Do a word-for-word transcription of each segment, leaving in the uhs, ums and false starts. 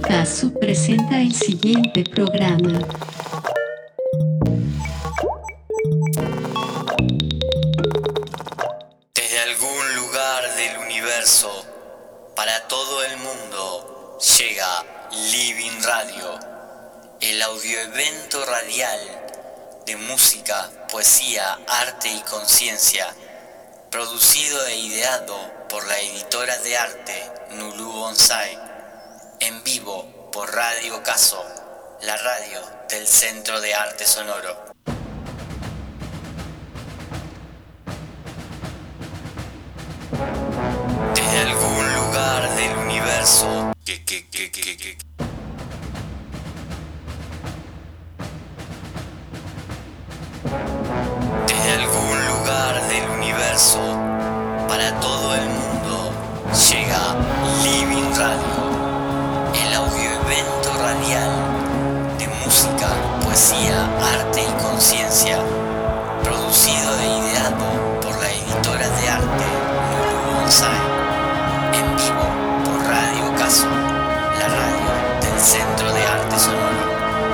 Casu presenta el siguiente programa. Desde algún lugar del universo, para todo el mundo, llega Living Radio, el audioevento radial de música, poesía, arte y conciencia, producido e ideado por la editora de arte Nulu Bonsai, en vivo por Radio Caso, la radio del Centro de Arte Sonoro. Desde algún lugar del universo que, que, que, que, que. Desde algún lugar del universo, para todo el mundo, llega Living Radio, el audioevento radial de música, poesía, arte y conciencia, producido e ideado por la editora de arte Nulu Bonsai, en vivo por Radio Caso, la radio del Centro de Arte Sonoro.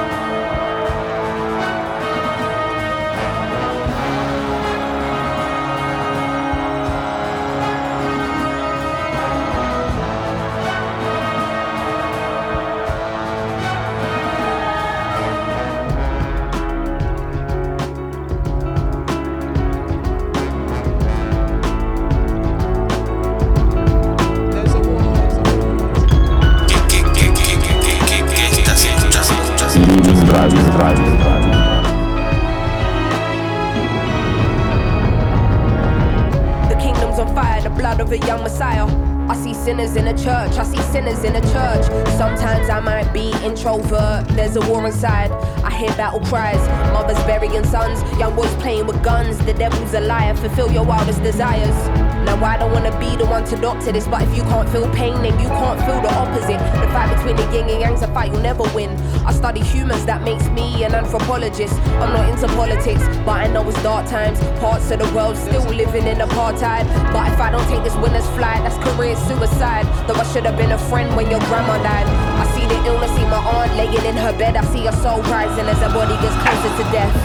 The kingdom's on fire, the blood of a young Messiah. I see sinners in a church, I see sinners in a church. Sometimes I might be introvert, there's a war inside. I hear battle cries, mothers burying sons, young boys playing with guns. The devil's a liar, fulfill your wildest desires. Now I don't wanna be the one to doctor this, but if you can't feel pain, then you can't feel the opposite. The fight between the yin and yang's a fight you'll never win. I study humans, that makes me an anthropologist. I'm not into politics, but I know it's dark times. Parts of the world still living in apartheid. But if I don't take this winner's flight, that's career suicide. Though I should have been a friend when your grandma died. I see the illness, see my aunt laying in her bed. I see her soul rising as her body gets closer to death.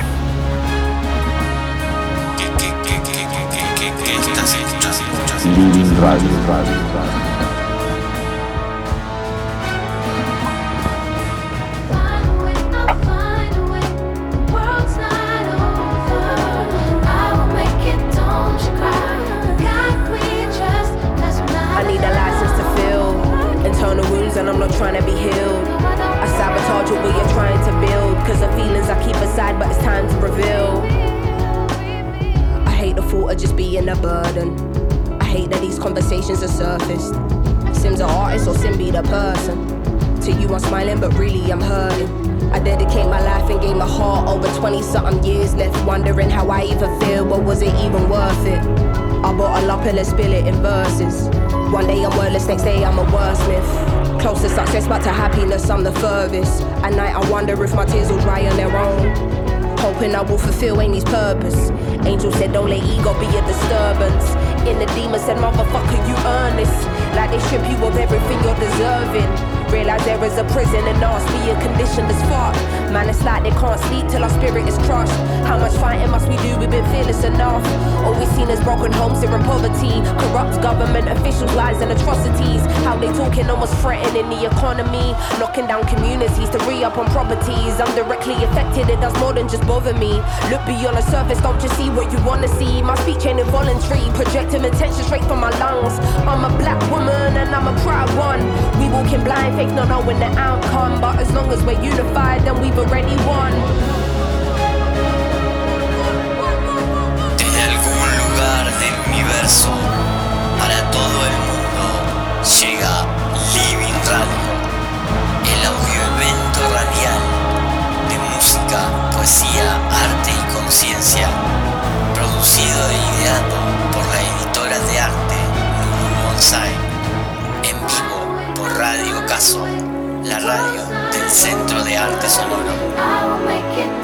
Living Radio, Radio, Radio. And I'm not trying to be healed. I sabotage what you're trying to build, cause the feelings I keep aside, but it's time to reveal. I hate the thought of just being a burden. I hate that these conversations are surfaced. Sim's an artist or Sim be the person. To you I'm smiling but really I'm hurting. I dedicate my life and gave my heart over twenty something years, left wondering how I even feel, but was it even worth it? I bottle up and let's spill it in verses. One day I'm wordless, next day I'm a wordsmith. Close to success, but to happiness, I'm the furthest. At night, I wonder if my tears will dry on their own. Hoping I will fulfill Amy's purpose. Angel said, don't let ego be a disturbance. In the demon said, motherfucker, you earn this. Like they strip you of everything you're deserving. Realize there is a prison and ours being conditioned as fuck. Man, it's like they can't sleep till our spirit is crushed. How much fighting must we do? We've been fearless enough. All we've seen is broken homes here in poverty. Corrupt government officials, lies and atrocities. How they talking almost threatening the economy. Knocking down communities to re-up on properties. I'm directly affected, it does more than just bother me. Look beyond the surface, don't just see what you wanna see. My speech ain't involuntary, projecting attention straight from my lungs. I'm a black woman and I'm a proud one. We walking blind, fake not knowing the outcome. But as long as we're unified, then we've already won. Desde algún lugar del universo, para todo el mundo, llega Living Radio, el audioevento radial de música, poesía, arte y conciencia, producido e ideado por la editora de arte Nulu Bonsai, en vivo por Radio Caso, la radio del Centro de Arte Sonoro.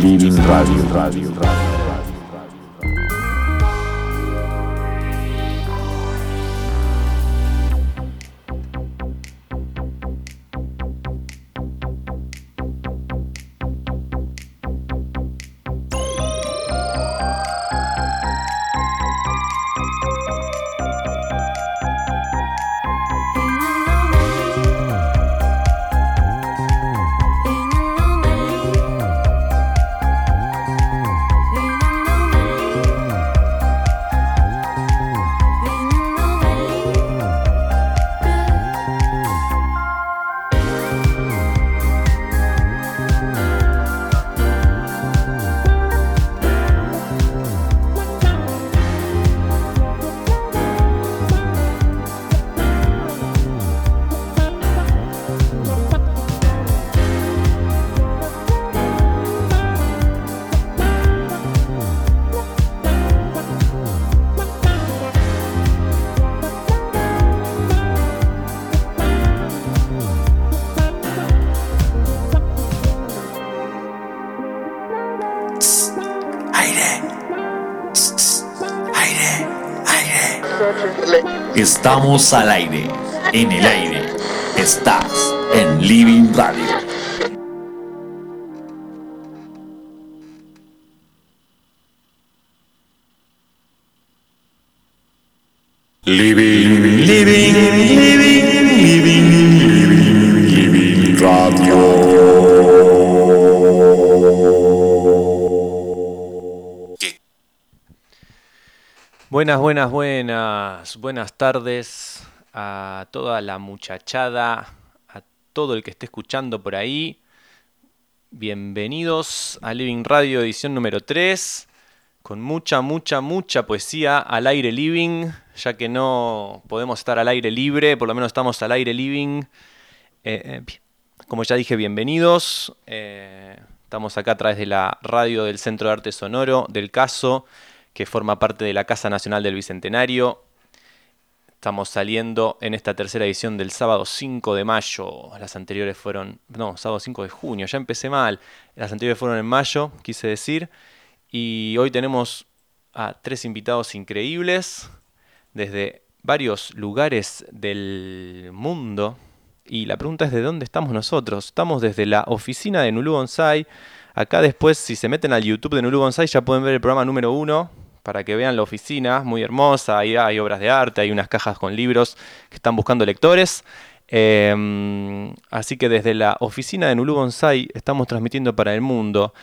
Living Radio, Radio, Radio. Estamos al aire, en el aire. Estás en Living Radio. Living, living, living, living, living, living Radio. Buenas, buenas, buenas, buenas tardes a toda la muchachada, a todo el que esté escuchando por ahí. Bienvenidos a Living Radio edición número tres, con mucha, mucha, mucha poesía al aire living, ya que no podemos estar al aire libre, por lo menos estamos al aire living. Eh, eh, como ya dije, bienvenidos. Eh, estamos acá a través de la radio del Centro de Arte Sonoro, del Caso, que forma parte de la Casa Nacional del Bicentenario. Estamos saliendo en esta tercera edición del sábado cinco de mayo. Las anteriores fueron... No, sábado cinco de junio, ya empecé mal. Las anteriores fueron en mayo, quise decir. Y hoy tenemos a tres invitados increíbles desde varios lugares del mundo. Y la pregunta es: ¿de dónde estamos nosotros? Estamos desde la oficina de Nulú Bonsai. Acá después, si se meten al YouTube de Nulú Bonsai, ya pueden ver el programa número uno, para que vean la oficina, muy hermosa. Ahí hay obras de arte, hay unas cajas con libros que están buscando lectores. Eh, así que desde la oficina de Nulú Bonsai estamos transmitiendo para el mundo.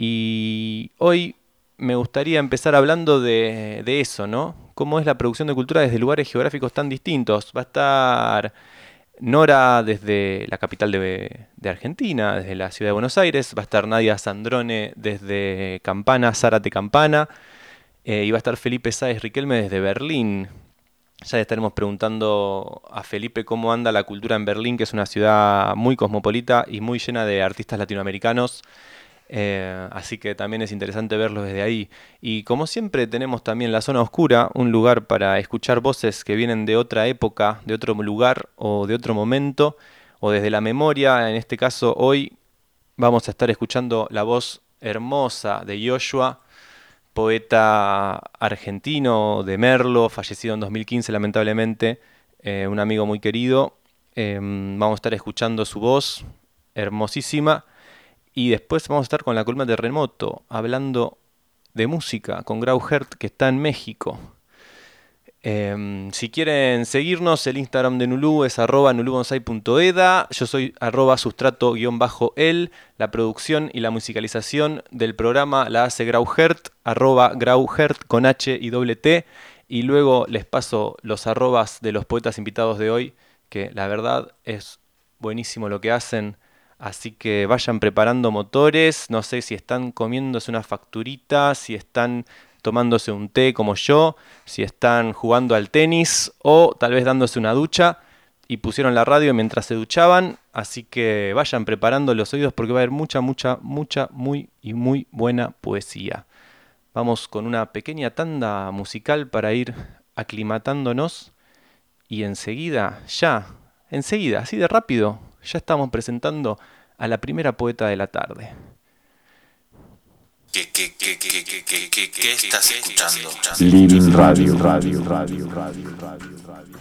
Y hoy me gustaría empezar hablando de, de eso, ¿no? Cómo es la producción de cultura desde lugares geográficos tan distintos. Va a estar Nora desde la capital de, de Argentina, desde la ciudad de Buenos Aires. Va a estar Nadia Sandrone desde Campana, Zárate Campana. Eh, y va a estar Felipe Sáez Riquelme desde Berlín. Ya le estaremos preguntando a Felipe cómo anda la cultura en Berlín, que es una ciudad muy cosmopolita y muy llena de artistas latinoamericanos. Eh, así que también es interesante verlo desde ahí. Y como siempre tenemos también la zona oscura, un lugar para escuchar voces que vienen de otra época, de otro lugar o de otro momento, o desde la memoria. En este caso hoy vamos a estar escuchando la voz hermosa de Yoshua, poeta argentino de Merlo, fallecido en dos mil quince lamentablemente, eh, un amigo muy querido. Eh, vamos a estar escuchando su voz hermosísima. Y después vamos a estar con la columna de Terremoto, hablando de música, con Grau Hert, que está en México. Eh, si quieren seguirnos, el Instagram de Nulú es arroba nulubonsai punto eda. Yo soy arroba sustrato-el. La producción y la musicalización del programa la hace Grau Hert, arroba Grau Hert con H y doble T. Y luego les paso los arrobas de los poetas invitados de hoy, que la verdad es buenísimo lo que hacen. Así que vayan preparando motores, no sé si están comiéndose una facturita, si están tomándose un té como yo, si están jugando al tenis o tal vez dándose una ducha y pusieron la radio mientras se duchaban. Así que vayan preparando los oídos porque va a haber mucha, mucha, mucha, muy y muy buena poesía. Vamos con una pequeña tanda musical para ir aclimatándonos y enseguida, ya, enseguida, así de rápido, ya estamos presentando a la primera poeta de la tarde. ¿Qué, qué, qué, qué, qué, qué, qué, qué estás escuchando? Living Radio, Radio, Radio, Radio, Radio, Radio.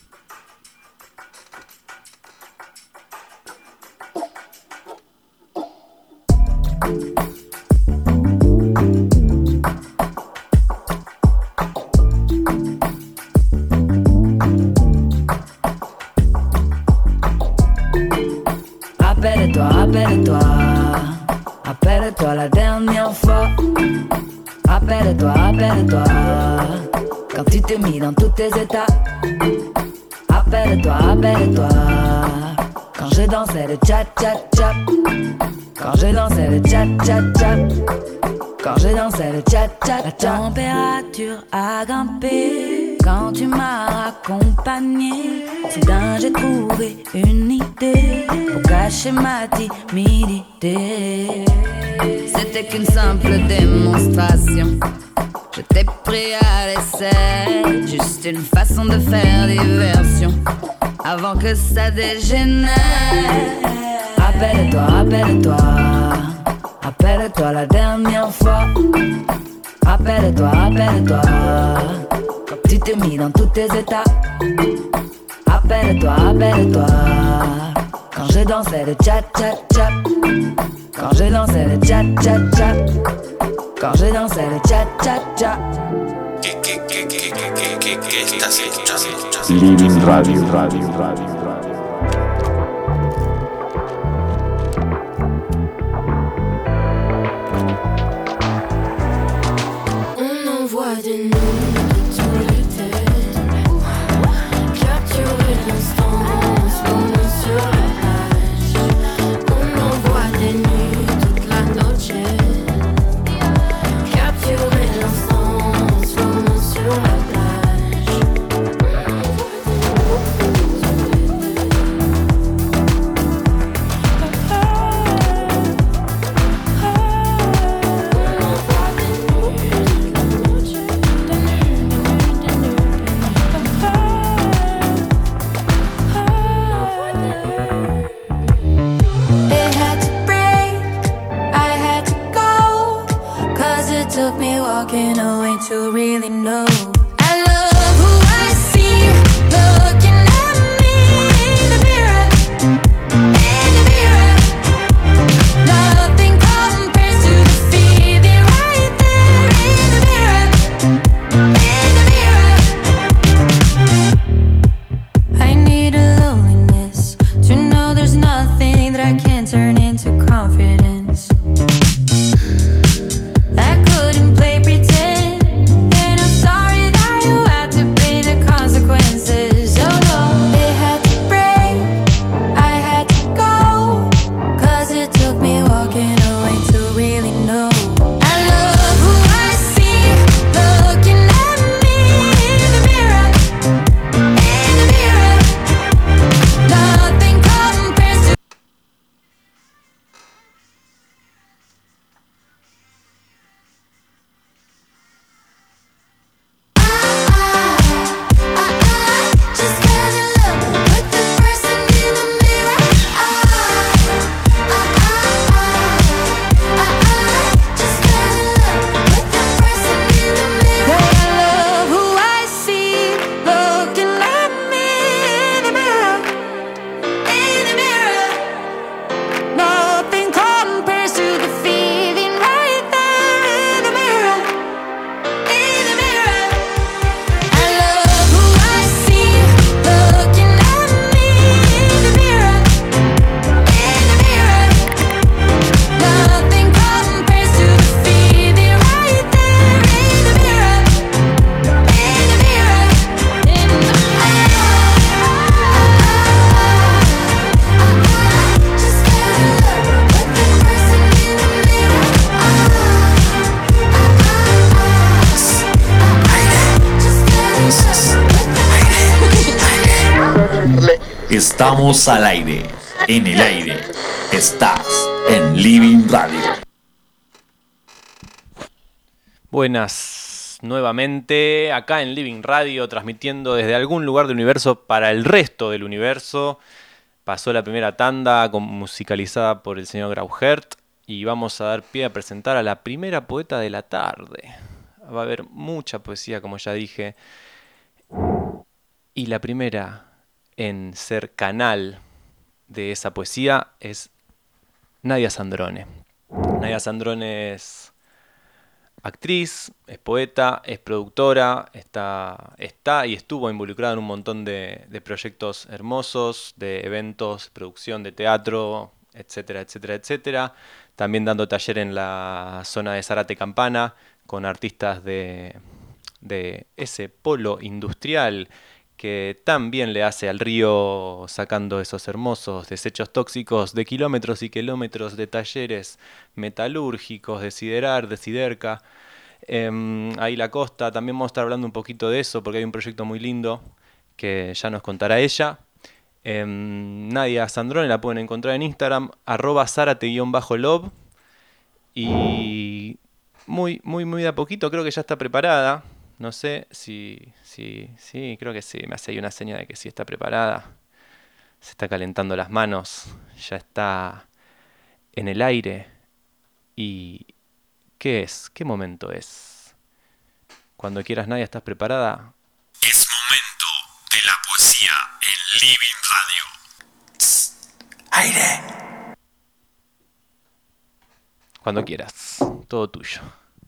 Appelle-toi, appelle-toi, appelle-toi la dernière fois. Appelle-toi, appelle-toi, quand tu t'es mis dans tous tes états. Appelle-toi, appelle-toi, quand je dansais le cha-cha-cha. Quand je dansais le cha-cha-cha. Quand je dansais le cha-cha-cha. La température a grimpé quand tu m'as accompagné. Soudain j'ai trouvé une idée pour cacher ma timidité. C'était qu'une simple démonstration, je t'ai pris à l'essai. Juste une façon de faire diversion avant que ça dégénère. Appelle-toi, appelle-toi, appelle-toi la dernière fois. Appelle-toi, appelle-toi, quand tu t'es mis dans tous tes états. Appelle-toi, appelle-toi, quand je dansais le cha-cha-cha. Quand je dansais le cha-cha-cha. Quand je dansais le cha-cha-cha. ¿Qué, qué, qué, qué, qué, qué, qué, qué estás escuchando? Living Radio, Radio, Radio, Radio. On envoie des nudes sur l'été, capturer l'instant, ce moment sur la plage. On envoie des nudes toute la noche, capturer l'instant, ce moment sur la plage. It had to break, I had to go, 'cause it took me walking away to really know. I love who I see, looking at me in the mirror, in the mirror. Nothing compares to the feeling right there in the mirror, in the mirror. I need a loneliness to know there's nothing that I can't turn into confidence. I couldn't play pretend, and I'm sorry that you had to pay the consequences. Oh no, it had to break, I had to go, 'cause it took me walking away to really know. I love who I see, looking at me in the mirror, in the mirror. Nothing compares to. Just fell in love with the person in the mirror. Just fell in love with the person in the mirror. I love who I see, looking at me in the mirror, in the mirror. Nothing compares to the feeling right there in the mirror, in the mirror. I love who I see, looking at me in the mirror, in the mirror. Nothing compares to the feeling right there in the mirror, in the mirror, in the Just fell in love with the person in the mirror. Just fell in love with the Estamos al aire. En el aire. Estás en Living Radio. Buenas, nuevamente acá en Living Radio, transmitiendo desde algún lugar del universo para el resto del universo. Pasó la primera tanda con- musicalizada por el señor Grauhert y vamos a dar pie a presentar a la primera poeta de la tarde. Va a haber mucha poesía, como ya dije, y la primera en ser canal de esa poesía es Nadia Sandrone. Nadia Sandrone es actriz, es poeta, es productora, está, está y estuvo involucrada en un montón de, de proyectos hermosos, de eventos, producción de teatro, etcétera, etcétera, etcétera. También dando taller en la zona de Zárate Campana con artistas de, de ese polo industrial que tan bien le hace al río, sacando esos hermosos desechos tóxicos de kilómetros y kilómetros de talleres metalúrgicos, de Siderar, de Siderca. Eh, ahí la costa, también vamos a estar hablando un poquito de eso porque hay un proyecto muy lindo que ya nos contará ella. Eh, Nadia Sandrone la pueden encontrar en Instagram, arroba Zárate-Love. Y muy, muy, muy de a poquito creo que ya está preparada. No sé si, si, sí, creo que sí, me hace ahí una seña de que sí está preparada. Se está calentando las manos, ya está en el aire. ¿Y qué es? ¿Qué momento es? Cuando quieras, Nadia, ¿estás preparada? Es momento de la poesía en Living Radio. Tss, aire. Cuando quieras, todo tuyo.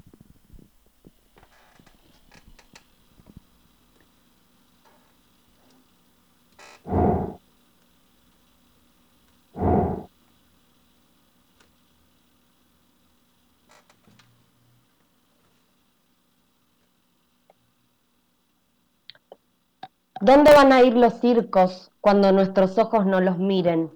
¿Dónde van a ir los circos cuando nuestros ojos no los miren?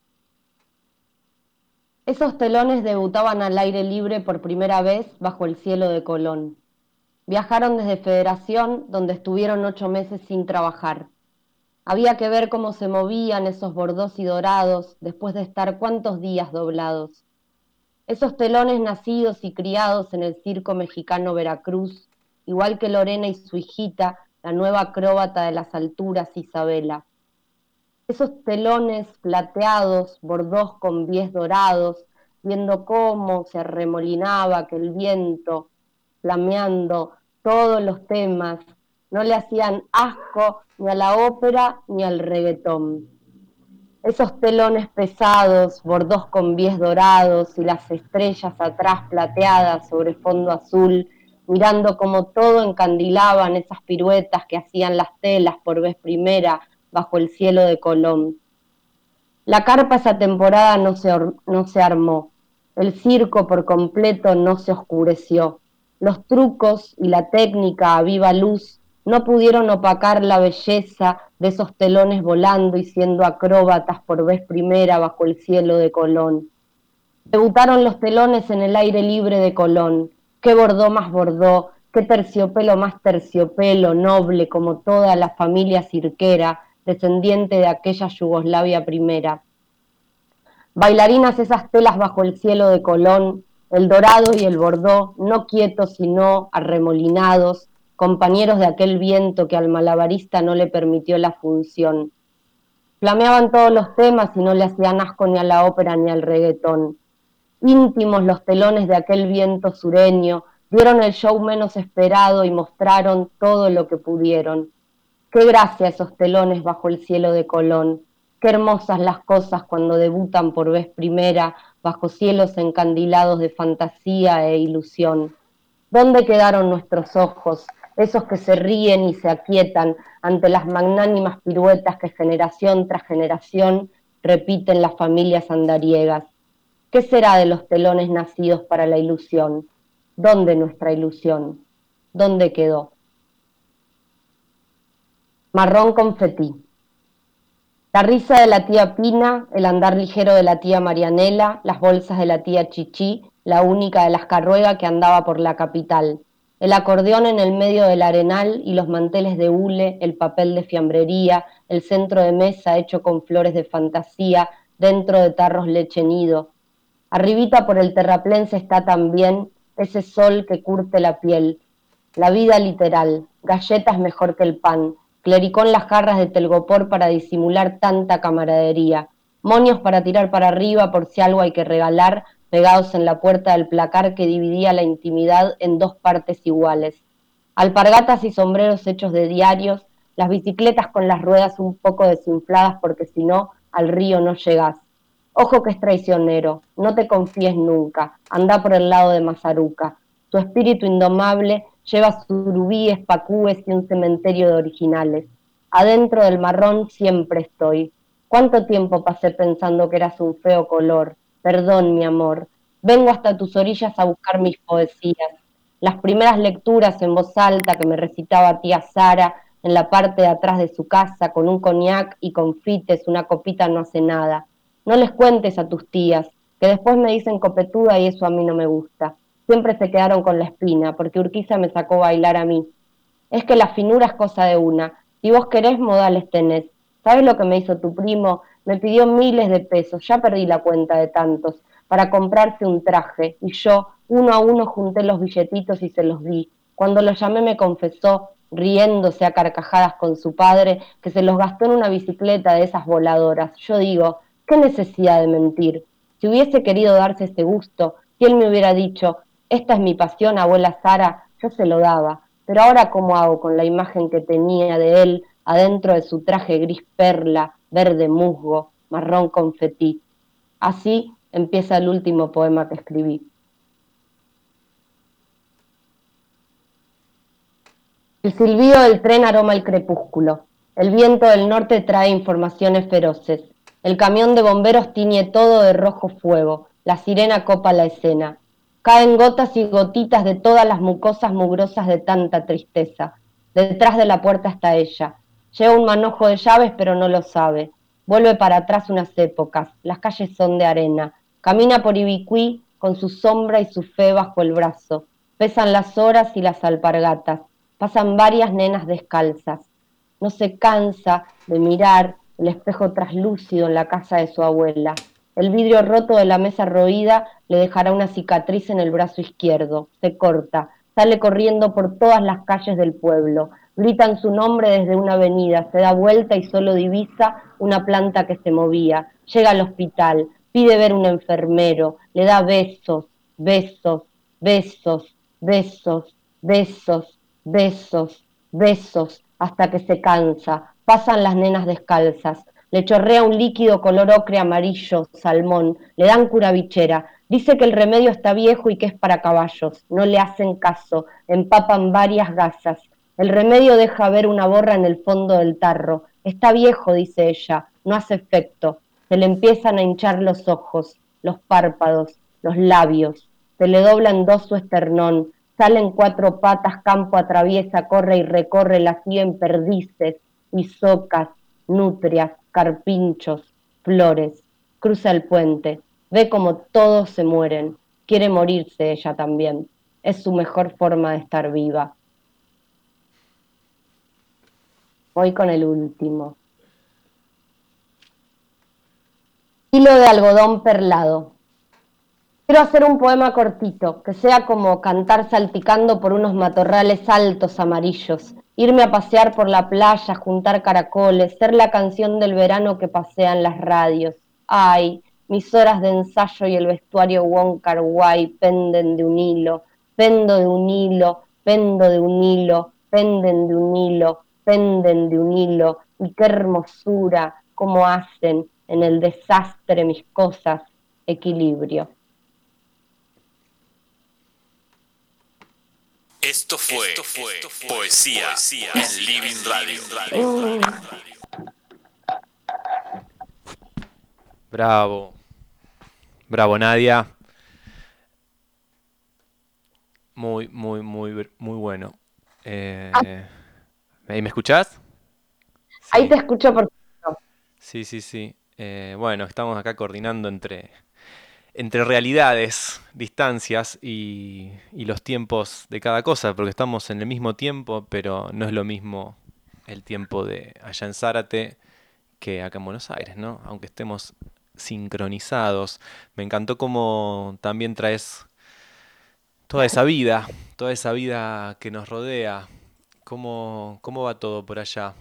Esos telones debutaban al aire libre por primera vez bajo el cielo de Colón. Viajaron desde Federación, donde estuvieron ocho meses sin trabajar. Había que ver cómo se movían esos bordós y dorados después de estar cuántos días doblados. Esos telones nacidos y criados en el circo mexicano Veracruz, igual que Lorena y su hijita, la nueva acróbata de las alturas, Isabela. Esos telones plateados, bordós con bies dorados, viendo cómo se arremolinaba aquel viento, flameando todos los temas, no le hacían asco ni a la ópera ni al reggaetón. Esos telones pesados, bordós con bies dorados y las estrellas atrás plateadas sobre fondo azul, mirando cómo todo encandilaban esas piruetas que hacían las telas por vez primera bajo el cielo de Colón. La carpa esa temporada no se, no se armó, el circo por completo no se oscureció. Los trucos y la técnica a viva luz no pudieron opacar la belleza de esos telones volando y siendo acróbatas por vez primera bajo el cielo de Colón. Debutaron los telones en el aire libre de Colón. Qué bordó más bordó, qué terciopelo más terciopelo, noble como toda la familia cirquera, descendiente de aquella Yugoslavia primera. Bailarinas esas telas bajo el cielo de Colón, el dorado y el bordó, no quietos sino arremolinados, compañeros de aquel viento que al malabarista no le permitió la función. Flameaban todos los temas y no le hacían asco ni a la ópera ni al reggaetón. Íntimos los telones de aquel viento sureño, dieron el show menos esperado y mostraron todo lo que pudieron. Qué gracia esos telones bajo el cielo de Colón, qué hermosas las cosas cuando debutan por vez primera bajo cielos encandilados de fantasía e ilusión. ¿Dónde quedaron nuestros ojos, esos que se ríen y se aquietan ante las magnánimas piruetas que generación tras generación repiten las familias andariegas? ¿Qué será de los telones nacidos para la ilusión? ¿Dónde nuestra ilusión? ¿Dónde quedó? Marrón confetí. La risa de la tía Pina, el andar ligero de la tía Marianela, las bolsas de la tía Chichí, la única de las Carruega que andaba por la capital, el acordeón en el medio del arenal y los manteles de hule, el papel de fiambrería, el centro de mesa hecho con flores de fantasía, dentro de tarros leche nido. Arribita por el terraplense está también ese sol que curte la piel, la vida literal, galletas mejor que el pan, clericón las jarras de telgopor para disimular tanta camaradería, moños para tirar para arriba por si algo hay que regalar, pegados en la puerta del placar que dividía la intimidad en dos partes iguales. Alpargatas y sombreros hechos de diarios, las bicicletas con las ruedas un poco desinfladas porque si no, al río no llegás. Ojo que es traicionero, no te confíes nunca, anda por el lado de Mazaruca. Su espíritu indomable lleva surubíes, pacúes y un cementerio de originales. Adentro del marrón siempre estoy. ¿Cuánto tiempo pasé pensando que eras un feo color? Perdón, mi amor. Vengo hasta tus orillas a buscar mis poesías. Las primeras lecturas en voz alta que me recitaba tía Sara en la parte de atrás de su casa con un coñac y confites, una copita no hace nada. No les cuentes a tus tías, que después me dicen copetuda y eso a mí no me gusta. Siempre se quedaron con la espina, porque Urquiza me sacó a bailar a mí. Es que la finura es cosa de una. Si vos querés, modales tenés. ¿Sabes lo que me hizo tu primo? Me pidió miles de pesos, ya perdí la cuenta de tantos, para comprarse un traje, y yo, uno a uno, junté los billetitos y se los di. Cuando lo llamé me confesó, riéndose a carcajadas con su padre, que se los gastó en una bicicleta de esas voladoras. Yo digo, ¿qué necesidad de mentir? Si hubiese querido darse ese gusto, si él me hubiera dicho, esta es mi pasión, abuela Sara, yo se lo daba. Pero ahora, ¿cómo hago con la imagen que tenía de él adentro de su traje gris perla, verde musgo, marrón confetí? Así empieza el último poema que escribí. El silbido del tren aroma el crepúsculo. El viento del norte trae informaciones feroces. El camión de bomberos tiñe todo de rojo fuego. La sirena copa la escena. Caen gotas y gotitas de todas las mucosas mugrosas de tanta tristeza. Detrás de la puerta está ella. Lleva un manojo de llaves, pero no lo sabe. Vuelve para atrás unas épocas. Las calles son de arena. Camina por Ibicuí con su sombra y su fe bajo el brazo. Pesan las horas y las alpargatas. Pasan varias nenas descalzas. No se cansa de mirar el espejo traslúcido en la casa de su abuela. El vidrio roto de la mesa roída le dejará una cicatriz en el brazo izquierdo. Se corta, sale corriendo por todas las calles del pueblo. Gritan su nombre desde una avenida, se da vuelta y solo divisa una planta que se movía. Llega al hospital, pide ver un enfermero, le da besos, besos, besos, besos, besos, besos, besos, hasta que se cansa. Pasan las nenas descalzas. Le chorrea un líquido color ocre amarillo, salmón, le dan curavichera, dice que el remedio está viejo y que es para caballos, no le hacen caso, empapan varias gasas, el remedio deja ver una borra en el fondo del tarro, está viejo, dice ella, no hace efecto, se le empiezan a hinchar los ojos, los párpados, los labios, se le dobla en dos su esternón, sale en cuatro patas, campo atraviesa, corre y recorre, la siguen perdices, isocas, nutrias, carpinchos, flores, cruza el puente, ve como todos se mueren, quiere morirse ella también, es su mejor forma de estar viva. Voy con el último. Hilo de algodón perlado. Quiero hacer un poema cortito, que sea como cantar salpicando por unos matorrales altos amarillos, irme a pasear por la playa, juntar caracoles, ser la canción del verano que pasean las radios. Ay, mis horas de ensayo y el vestuario Wong Kar Wai penden de un hilo, pendo de un hilo, pendo de un hilo, penden de un hilo, penden de un hilo, y qué hermosura, cómo hacen en el desastre mis cosas equilibrio. Esto fue, Esto fue Poesía, Poesía en Living Radio. Bravo. Bravo, Nadia. Muy, muy, muy, muy bueno. Eh, ¿Me me escuchás? Ahí Sí. te escucho por Sí, sí, sí. Eh, bueno, estamos acá coordinando entre, entre realidades, distancias y, y los tiempos de cada cosa, porque estamos en el mismo tiempo, pero no es lo mismo el tiempo de allá en Zárate que acá en Buenos Aires, ¿no? Aunque estemos sincronizados. Me encantó cómo también traes toda esa vida, toda esa vida que nos rodea. ¿Cómo, cómo va todo por allá?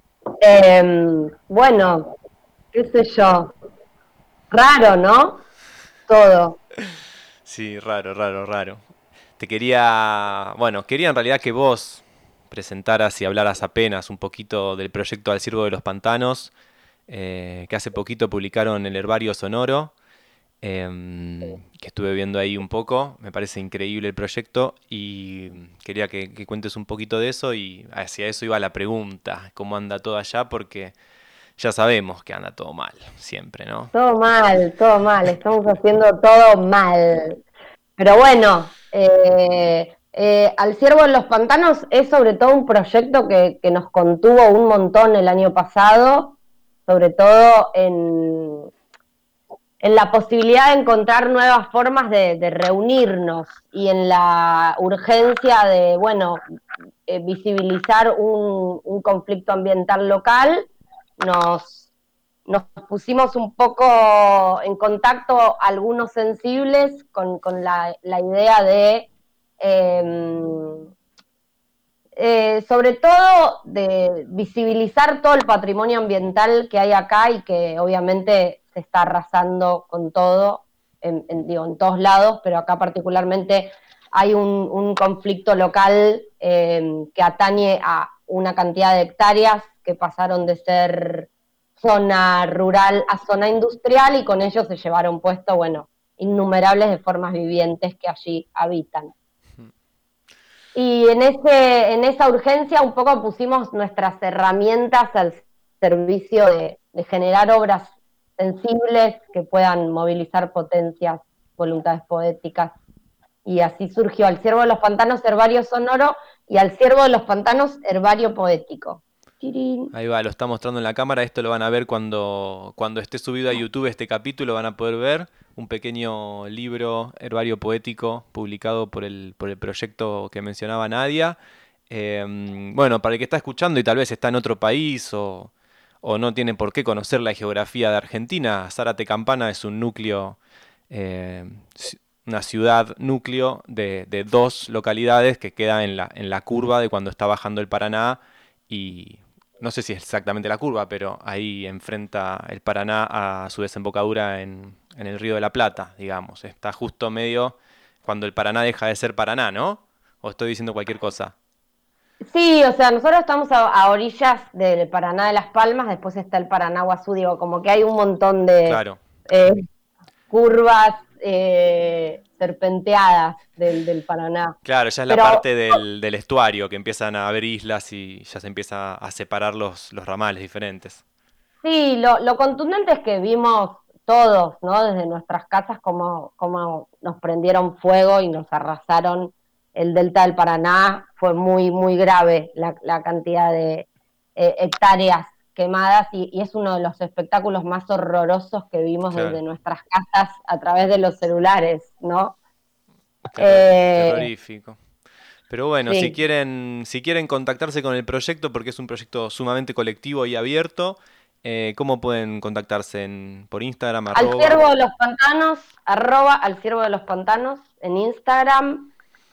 Eh, bueno, qué sé yo, raro, ¿no? todo. Sí, raro, raro, raro. Te quería, bueno, quería en realidad que vos presentaras y hablaras apenas un poquito del proyecto Al Ciervo de los Pantanos, eh, que hace poquito publicaron el Herbario Sonoro, eh, que estuve viendo ahí un poco. Me parece increíble el proyecto y quería que, que cuentes un poquito de eso, y hacia eso iba la pregunta, cómo anda todo allá, porque ya sabemos que anda todo mal, siempre, ¿no? Todo mal, todo mal, estamos haciendo todo mal. Pero bueno, eh, eh, Al Ciervo de los Pantanos es sobre todo un proyecto que, que nos contuvo un montón el año pasado, sobre todo en, en la posibilidad de encontrar nuevas formas de, de reunirnos y en la urgencia de, bueno, eh, visibilizar un, un conflicto ambiental local. Nos, nos pusimos un poco en contacto algunos sensibles con, con la, la idea de, eh, eh, sobre todo, de visibilizar todo el patrimonio ambiental que hay acá y que obviamente se está arrasando con todo, en, en, digo, en todos lados, pero acá particularmente hay un, un conflicto local eh, que atañe a una cantidad de hectáreas que pasaron de ser zona rural a zona industrial, y con ello se llevaron puesto, bueno, innumerables de formas vivientes que allí habitan. Y en, ese, en esa urgencia un poco pusimos nuestras herramientas al servicio de, de generar obras sensibles que puedan movilizar potencias, voluntades poéticas. Y así surgió Al Ciervo de los Pantanos, Herbario Sonoro, y Al Ciervo de los Pantanos, Herbario Poético. Tirín. Ahí va, lo está mostrando en la cámara. Esto lo van a ver cuando, cuando esté subido a YouTube este capítulo. Van a poder ver un pequeño libro, herbario poético, publicado por el, por el proyecto que mencionaba Nadia. Eh, bueno, para el que está escuchando y tal vez está en otro país o, o no tiene por qué conocer la geografía de Argentina, Zárate Campana es un núcleo, eh, una ciudad núcleo de, de dos localidades que queda en la, en la curva de cuando está bajando el Paraná, y no sé si es exactamente la curva, pero ahí enfrenta el Paraná a su desembocadura en, en el Río de la Plata, digamos. Está justo medio cuando el Paraná deja de ser Paraná, ¿no? ¿O estoy diciendo cualquier cosa? Sí, o sea, nosotros estamos a, a orillas del Paraná de Las Palmas, después está el Paraná Guazú, digo, como que hay un montón de Claro. eh, curvas eh, serpenteadas del, del Paraná. Claro, ya es Pero, la parte del, del estuario, que empiezan a haber islas y ya se empieza a separar los, los ramales diferentes. sí, lo, lo contundente es que vimos todos, ¿no? Desde nuestras casas, cómo, cómo nos prendieron fuego y nos arrasaron el delta del Paraná. Fue muy, muy grave la, la cantidad de eh, hectáreas quemadas, y, y es uno de los espectáculos más horrorosos que vimos Claro. desde nuestras casas a través de los celulares, ¿no? Terror- Eh, terrorífico. Pero bueno, sí. si quieren, si quieren contactarse con el proyecto, porque es un proyecto sumamente colectivo y abierto, eh, ¿cómo pueden contactarse? En, por Instagram, Al arroba. Ciervo de los Pantanos, arroba Al Ciervo de los Pantanos en Instagram.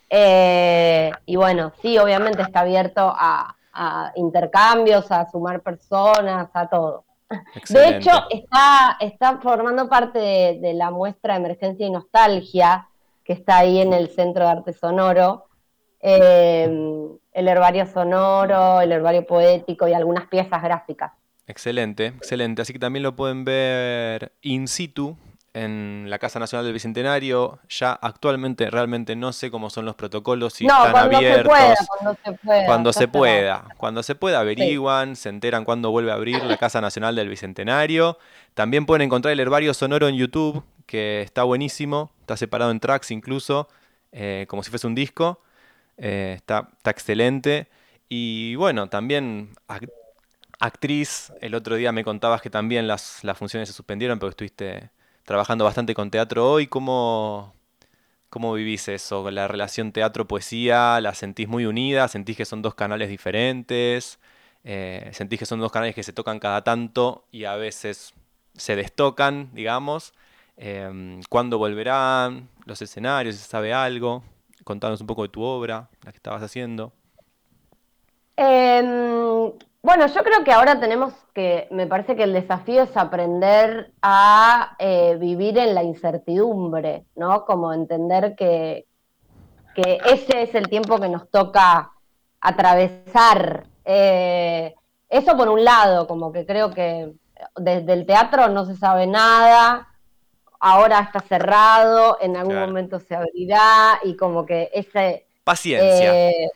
Eh, y bueno, sí, obviamente está abierto a, a intercambios, a sumar personas, a todo. De Excelente. hecho, está, está formando parte de, de la muestra Emergencia y Nostalgia, que está ahí en el Centro de Arte Sonoro. Eh, el herbario sonoro, el herbario poético y algunas piezas gráficas. Excelente, excelente. Así que también lo pueden ver in situ en la Casa Nacional del Bicentenario. Ya actualmente realmente no sé cómo son los protocolos, si No, están cuando se abiertos. pueda, cuando se pueda. Cuando ya se está. pueda, cuando se pueda averiguan, se enteran cuándo vuelve a abrir la Casa Nacional del Bicentenario. También pueden encontrar el herbario sonoro en YouTube, que está buenísimo, está separado en tracks incluso, eh, como si fuese un disco. Eh, está, está excelente. Y bueno, también ac- actriz, el otro día me contabas que también las, las funciones se suspendieron, pero estuviste trabajando bastante con teatro hoy. ¿Cómo, ¿Cómo vivís eso? La relación teatro-poesía, ¿la sentís muy unida? ¿Sentís que son dos canales diferentes? Eh, ¿Sentís que son dos canales que se tocan cada tanto y a veces se destocan, digamos? Eh, ¿Cuándo volverán los escenarios? ¿Se sabe algo? Contanos un poco de tu obra, la que estabas haciendo. Eh, Bueno, yo creo que ahora tenemos que, me parece que el desafío es aprender a eh, vivir en la incertidumbre, ¿no? Como entender que, que ese es el tiempo que nos toca atravesar. Eh, eso por un lado, como que creo que desde el teatro no se sabe nada, ahora está cerrado, en algún Claro. momento se abrirá, y como que ese... Paciencia. eh,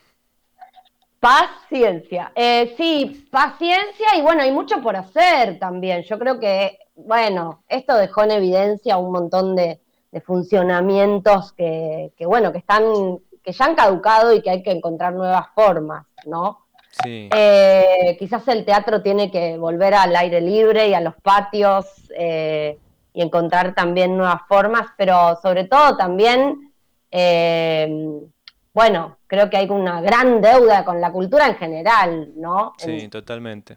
Paciencia. Eh, sí, paciencia y bueno, hay mucho por hacer también. Yo creo que, bueno, esto dejó en evidencia un montón de, de funcionamientos que, que, bueno, que están, que ya han caducado y que hay que encontrar nuevas formas, ¿no? Sí. Eh, quizás el teatro tiene que volver al aire libre y a los patios eh, y encontrar también nuevas formas, pero sobre todo también... Eh, bueno, creo que hay una gran deuda con la cultura en general, ¿no? Sí, En, totalmente.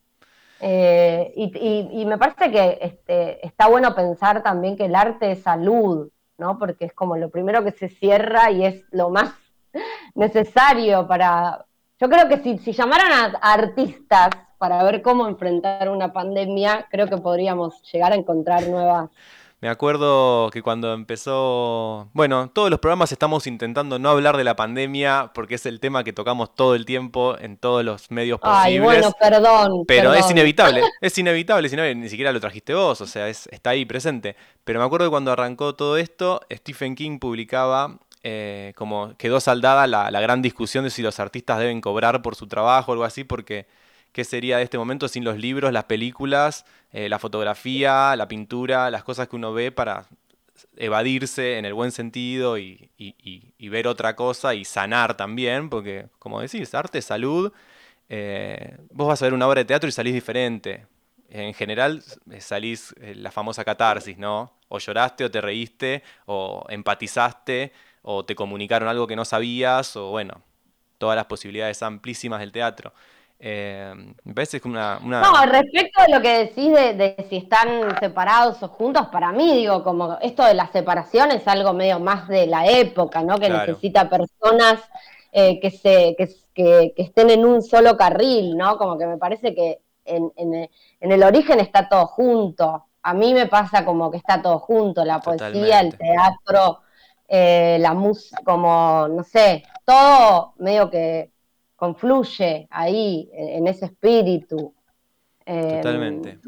eh, y, y, y me parece que este, está bueno pensar también que el arte es salud, ¿no? Porque es como lo primero que se cierra y es lo más necesario para... Yo creo que si, si llamaran a, a artistas para ver cómo enfrentar una pandemia, creo que podríamos llegar a encontrar nuevas... Me acuerdo que cuando empezó, bueno, todos los programas estamos intentando no hablar de la pandemia porque es el tema que tocamos todo el tiempo en todos los medios posibles. Ay, bueno, perdón. Pero perdón. es inevitable, es inevitable, si no, ni siquiera lo trajiste vos, o sea, es, está ahí presente. Pero me acuerdo que cuando arrancó todo esto, Stephen King publicaba, eh, como quedó saldada la, la gran discusión de si los artistas deben cobrar por su trabajo o algo así, porque ¿qué sería de este momento sin los libros, las películas, eh, la fotografía, la pintura, las cosas que uno ve para evadirse en el buen sentido y, y, y, y ver otra cosa y sanar también? Porque, como decís, arte, salud, eh, vos vas a ver una obra de teatro y salís diferente. En general salís eh, la famosa catarsis, ¿no? O lloraste o te reíste o empatizaste o te comunicaron algo que no sabías o bueno, todas las posibilidades amplísimas del teatro. Eh, me parece que una, una... No, respecto de lo que decís de, de si están separados o juntos, para mí, digo, como esto de la separación es algo medio más de la época, ¿no? Que Claro. necesita personas eh, que, se, que, que, que estén en un solo carril, ¿no? Como que me parece que en, en, en el origen está todo junto. A mí me pasa como que está todo junto, la poesía, el Totalmente. teatro, eh, la música, como, no sé, todo medio que confluye ahí, en ese espíritu. Eh, Totalmente.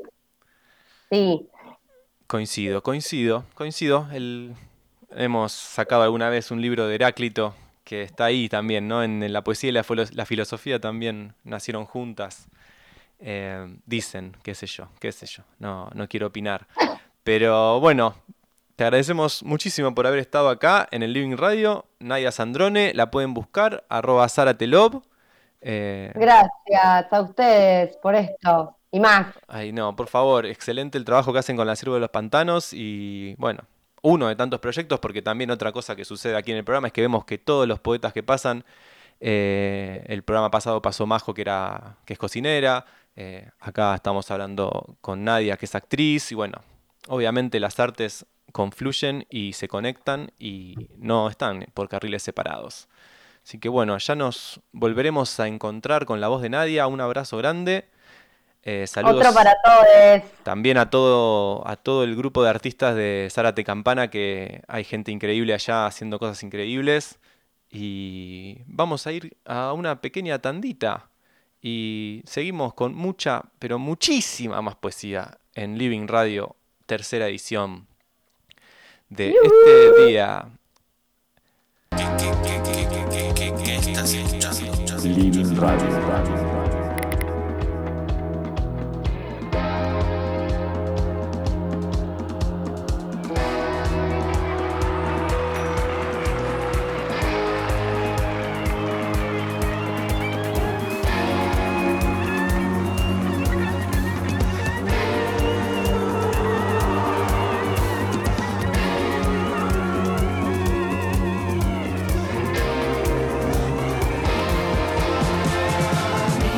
sí. Coincido, coincido, coincido. El... Hemos sacado alguna vez un libro de Heráclito que está ahí también, ¿no? En, en la poesía y la, filo- la filosofía también nacieron juntas. Eh, dicen, qué sé yo, qué sé yo. No, no quiero opinar. Pero bueno, te agradecemos muchísimo por haber estado acá en el Living Radio. Nadia Sandrone, la pueden buscar, arroba Zaratelov. Eh, Gracias a ustedes por esto y más. Ay, no, por favor, excelente el trabajo que hacen con la Ciervo de los Pantanos y, bueno, uno de tantos proyectos, porque también otra cosa que sucede aquí en el programa es que vemos que todos los poetas que pasan, eh, el programa pasado pasó Majo, que, era, que es cocinera, eh, acá estamos hablando con Nadia, que es actriz, y bueno, obviamente las artes confluyen y se conectan y no están por carriles separados. Así que bueno, ya nos volveremos a encontrar con la voz de Nadia, un abrazo grande. Eh, saludos Otro para todos. también a todo, a todo el grupo de artistas de Zárate Campana, que hay gente increíble allá haciendo cosas increíbles. Y vamos a ir a una pequeña tandita y seguimos con mucha, pero muchísima más poesía en Living Radio, tercera edición de este día. ¿Qué estás escuchando? Living Radio, Radio, Radio. Living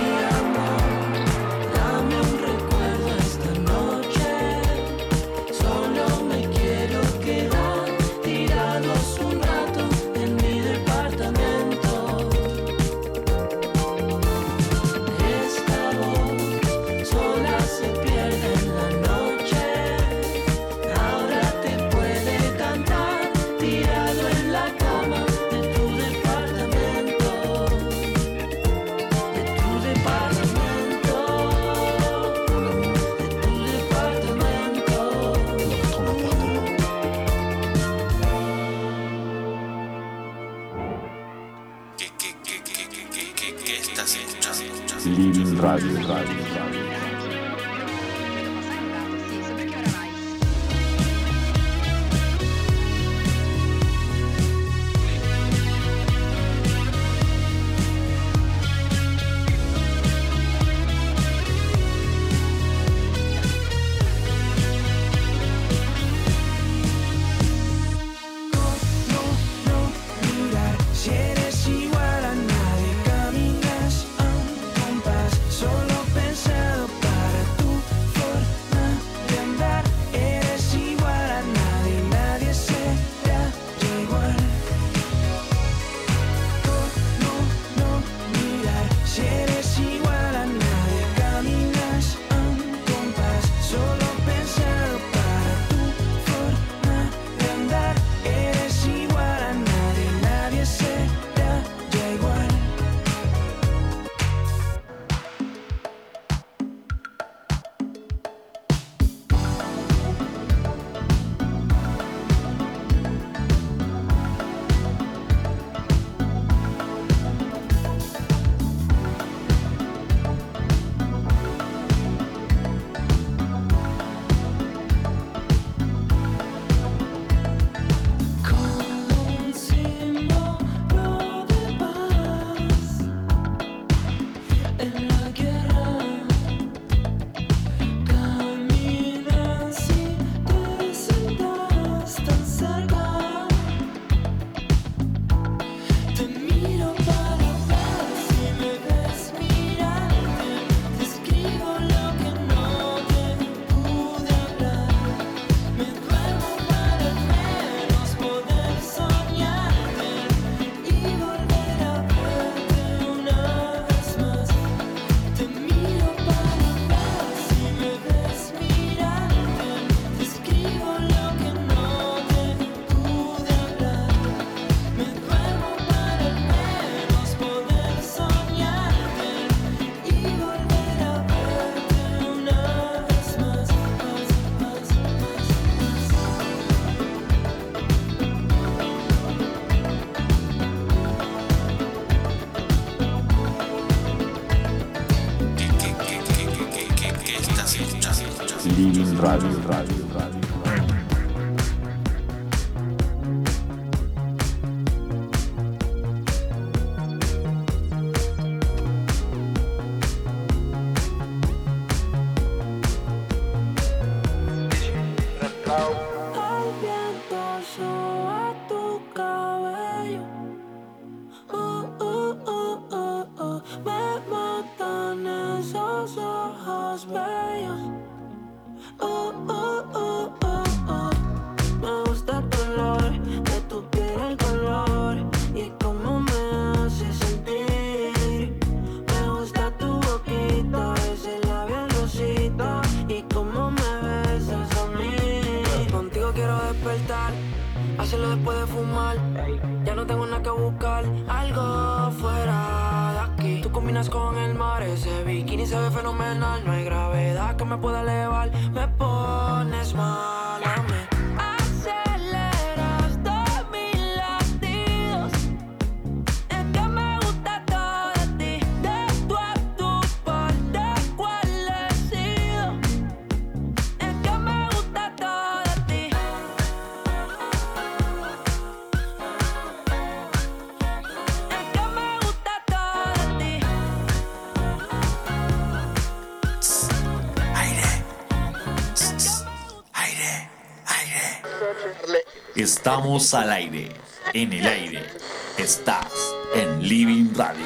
Radio, Radio, Radio. Living Radio, Radio, Radio. El viento soba tu cabello. Uh, uh, uh, uh, uh. Me matan esos ojos bellos. Uh, uh, uh, uh, uh. Me gusta el color de tu piel, el color y cómo me hace sentir. Me gusta tu boquita, ese labial rosita y cómo me besas a mí. Contigo quiero despertar, hacerlo después de fumar. Ya no tengo nada que buscar, algo fuera de aquí. Tú combinas con el mar, ese bikini se ve fenomenal. No hay gravedad que me pueda elevar, me pones mal a mí. Aceleras todos mis latidos. Es que me gusta todo de ti, de tú a tu parte cuál he sido. Es que me gusta todo de ti. Es que me gusta todo de ti. Aire. Aire. Aire. Estamos al aire. En el aire. Estás en Living Radio.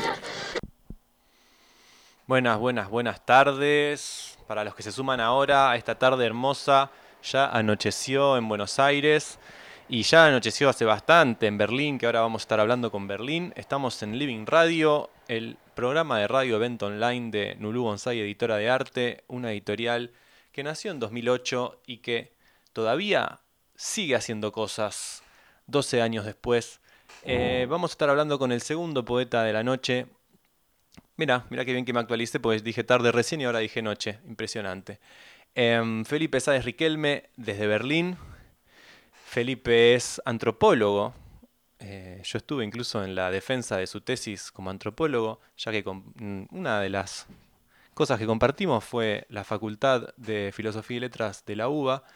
Buenas, buenas, buenas tardes. Para los que se suman ahora a esta tarde hermosa, ya anocheció en Buenos Aires y ya anocheció hace bastante en Berlín, que ahora vamos a estar hablando con Berlín. Estamos en Living Radio, el programa de radio evento online de Nulú González, editora de arte, una editorial que nació en dos mil ocho y que todavía sigue haciendo cosas doce años después. Eh, vamos a estar hablando con el segundo poeta de la noche. Mira, mira qué bien que me actualicé, pues dije tarde recién y ahora dije noche. Impresionante. Eh, Felipe Sáez Riquelme, desde Berlín. Felipe es antropólogo. Eh, yo estuve incluso en la defensa de su tesis como antropólogo, ya que con una de las cosas que compartimos fue la Facultad de Filosofía y Letras de la U B A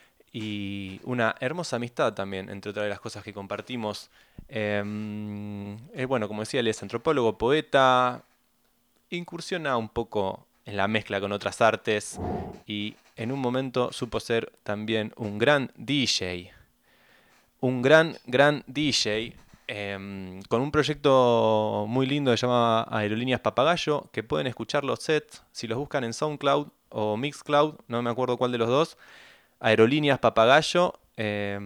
y una hermosa amistad también, entre otras de las cosas que compartimos. Eh, eh, bueno, como decía, él es antropólogo, poeta, incursiona un poco en la mezcla con otras artes y en un momento supo ser también un gran D J. Un gran, gran D J eh, con un proyecto muy lindo que se llama Aerolíneas Papagayo, que pueden escuchar los sets si los buscan en SoundCloud o Mixcloud, no me acuerdo cuál de los dos. Aerolíneas Papagayo, eh,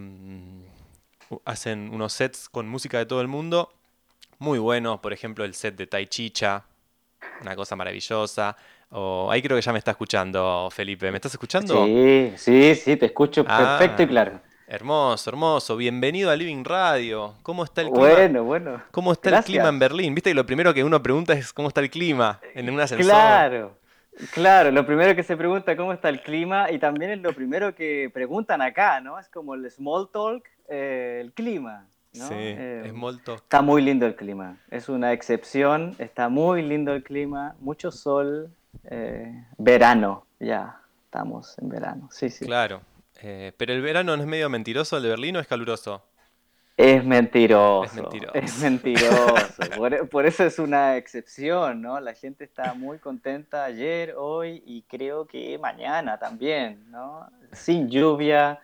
hacen unos sets con música de todo el mundo, muy buenos, por ejemplo el set de Tai Chicha, una cosa maravillosa. O ahí creo que ya me está escuchando, Felipe, ¿me estás escuchando? Sí, sí, sí, te escucho perfecto y Ah, claro. hermoso, hermoso, bienvenido a Living Radio. ¿Cómo está el clima? Bueno, bueno, ¿Cómo está el clima en gracias. Berlín? Viste que lo primero que uno pregunta es cómo está el clima en un ascensor. Claro, claro, lo primero que se pregunta cómo está el clima y también es lo primero que preguntan acá, ¿no? Es como el small talk, eh, el clima, ¿no? Sí, Eh, es molto. está muy lindo el clima, es una excepción, está muy lindo el clima, mucho sol, eh, verano, ya, estamos en verano, sí, sí. Claro. Eh, pero el verano no es medio mentiroso, el de Berlín, ¿o es caluroso? Es Es mentiroso, mentiroso. es mentiroso. Por, por eso es una excepción, ¿no? La gente está muy contenta ayer, hoy y creo que mañana también, ¿no? Sin lluvia,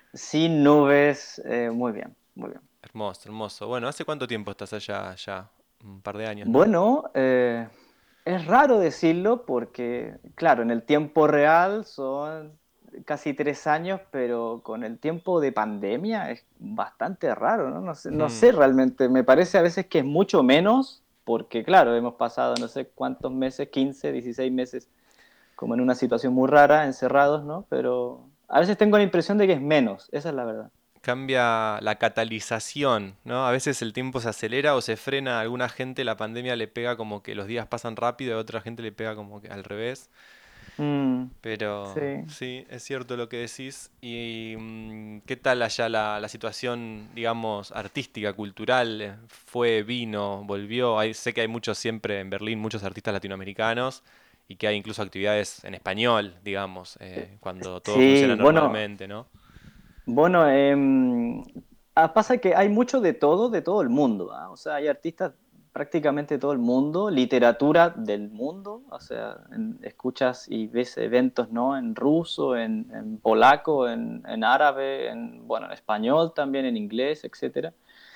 sin nubes, eh, muy bien, muy bien. Hermoso, hermoso. Bueno, ¿hace cuánto tiempo estás allá? Ya un par de años, ¿no? Bueno, eh, es raro decirlo porque, claro, en el tiempo real son casi tres años, pero con el tiempo de pandemia es bastante raro, ¿no? No sé, no Hmm. sé realmente, me parece a veces que es mucho menos, porque claro, hemos pasado no sé cuántos meses, quince, dieciséis meses, como en una situación muy rara, encerrados, ¿no? Pero a veces tengo la impresión de que es menos, esa es la verdad. Cambia la catalización, ¿no? A veces el tiempo se acelera o se frena. A alguna gente la pandemia le pega como que los días pasan rápido, a otra gente le pega como que al revés. Mm, Pero sí. sí, es cierto lo que decís. ¿Y mm, qué tal allá la, la situación, digamos, artística, cultural? Eh, ¿Fue, vino, volvió? Hay, sé que hay muchos siempre en Berlín, muchos artistas latinoamericanos y que hay incluso actividades en español, digamos, eh, cuando todo funciona Sí, bueno, normalmente, ¿no? Bueno, em, ah, pasa que hay mucho de todo, de todo el mundo, ¿ah? O sea, hay artistas prácticamente de todo el mundo, literatura del mundo, o sea, en- escuchas y ves eventos, ¿no? En ruso, en, en polaco, en, en árabe, en, bueno, en español también, en inglés, etcétera.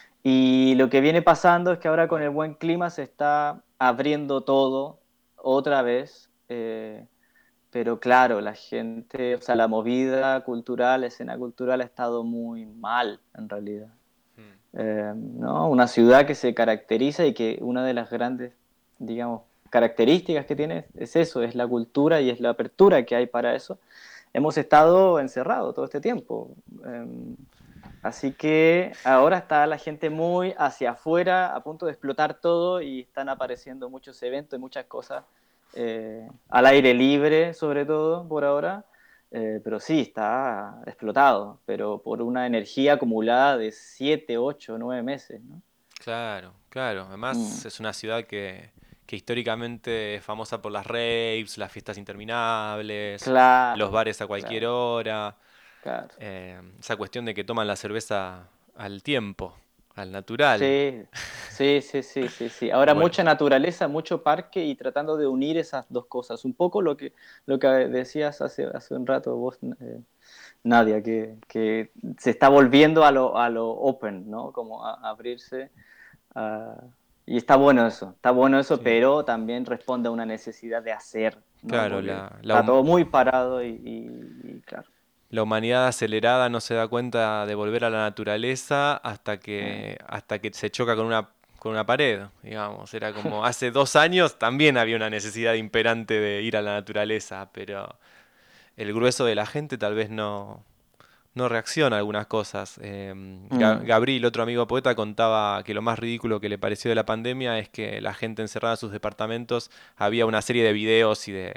Y lo que viene pasando es que ahora con el buen clima se está abriendo todo otra vez. eh, pero claro, la gente, o sea, la movida cultural, la escena cultural ha estado muy mal, en realidad. Mm. Eh, ¿no? Una ciudad que se caracteriza y que una de las grandes, digamos, características que tiene es eso, es la cultura y es la apertura que hay para eso. Hemos estado encerrados todo este tiempo. Eh, así que ahora está la gente muy hacia afuera, a punto de explotar todo y están apareciendo muchos eventos y muchas cosas eh, al aire libre, sobre todo por ahora. Eh, pero sí, está explotado, pero por una energía acumulada de siete, ocho, nueve meses, ¿no? Claro, claro. Mm, Además es una ciudad que, que históricamente es famosa por las raves, las fiestas interminables, los claro, bares a cualquier claro, hora. claro. eh, esa cuestión de que toman la cerveza al tiempo, al natural. Sí, sí, sí, sí, sí, sí. Ahora Bueno, mucha naturaleza, mucho parque y tratando de unir esas dos cosas. Un poco lo que, lo que decías hace, hace un rato vos, eh, Nadia, que, que se está volviendo a lo, a lo open, ¿no? Como a, a abrirse. a- y está bueno eso, está bueno eso, sí. pero también responde a una necesidad de hacer, ¿no? Claro, Porque la, la, está hum- todo muy parado y, y- y claro. la humanidad acelerada no se da cuenta de volver a la naturaleza hasta eh, que, hasta que se choca con una, con una pared, digamos. Era como hace dos años también había una necesidad imperante de ir a la naturaleza, pero el grueso de la gente tal vez no, no reacciona a algunas cosas. Eh, Ga- mm, Gabriel, otro amigo poeta, contaba que lo más ridículo que le pareció de la pandemia es que la gente encerrada en sus departamentos había una serie de videos y de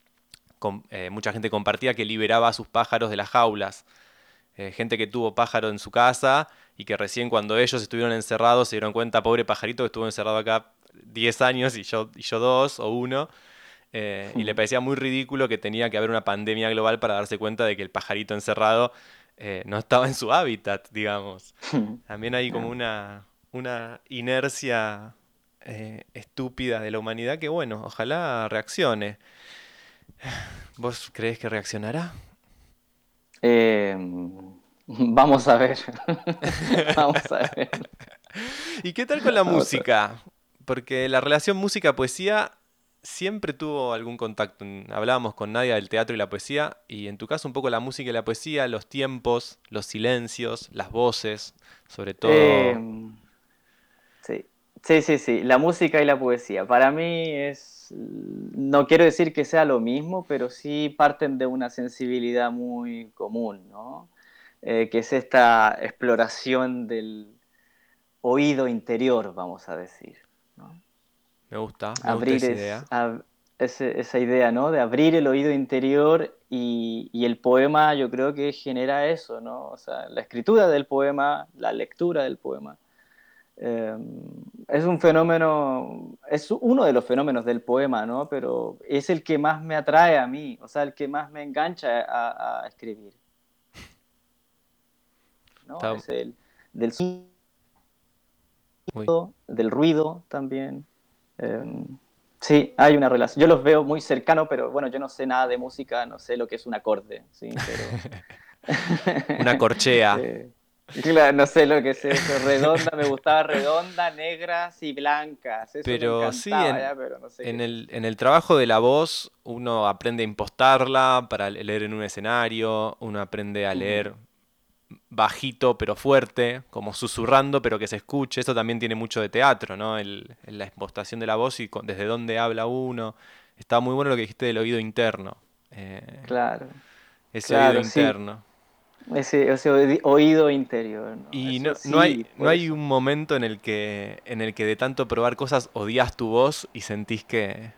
com- eh, mucha gente compartía que liberaba a sus pájaros de las jaulas. Eh, gente que tuvo pájaro en su casa y que recién cuando ellos estuvieron encerrados se dieron cuenta, pobre pajarito que estuvo encerrado acá diez años y yo, y yo dos o uno. eh, y le parecía muy ridículo que tenía que haber una pandemia global para darse cuenta de que el pajarito encerrado eh, no estaba en su hábitat, digamos. También hay como una, una inercia eh, estúpida de la humanidad que, bueno, ojalá reaccione. ¿Vos creés que reaccionará? Eh, vamos a ver. Vamos a ver. ¿Y qué tal con la Vamos a ver. música? Porque la relación música-poesía siempre tuvo algún contacto. Hablábamos con Nadia del teatro y la poesía, y en tu caso un poco la música y la poesía, los tiempos, los silencios, las voces, sobre todo. Eh, sí, sí, sí, sí. La música y la poesía. Para mí es, no quiero decir que sea lo mismo, pero sí parten de una sensibilidad muy común, ¿no? Eh, que es esta exploración del oído interior, vamos a decir, ¿no? Me gusta, me gusta Abrir esa es, idea. ab- ese- esa idea, ¿no? De abrir el oído interior y, y el poema yo creo que genera eso, ¿no? O sea, la escritura del poema, la lectura del poema. eh, es un fenómeno, es uno de los fenómenos del poema, ¿no? Pero es el que más me atrae a mí, o sea, el que más me engancha a, a escribir, ¿no? Está Es el del sonido, muy... del ruido también. Eh, sí, hay una relación. Yo los veo muy cercanos, pero bueno, yo no sé nada de música, no sé lo que es un acorde, ¿sí? Pero... Una corchea. Eh, claro, no sé lo que es eso. Redonda, me gustaba redonda, negras y blancas. Eso me Pero sí, encantaba, en, ya, pero no sé qué en es el, eso. en el trabajo de la voz uno aprende a impostarla para leer en un escenario, uno aprende a Ujú. leer bajito pero fuerte, como susurrando pero que se escuche. Eso también tiene mucho de teatro, ¿no? El, el- la impostación de la voz y con- desde dónde habla uno. Está muy bueno lo que dijiste del oído interno. eh, Claro, ese oído claro, sí. interno. Ese, ese oí- oído interior, ¿no? Y Eso no, no hay, sí, no por hay eso. un momento en el que, en el que de tanto probar cosas odias tu voz y sentís que...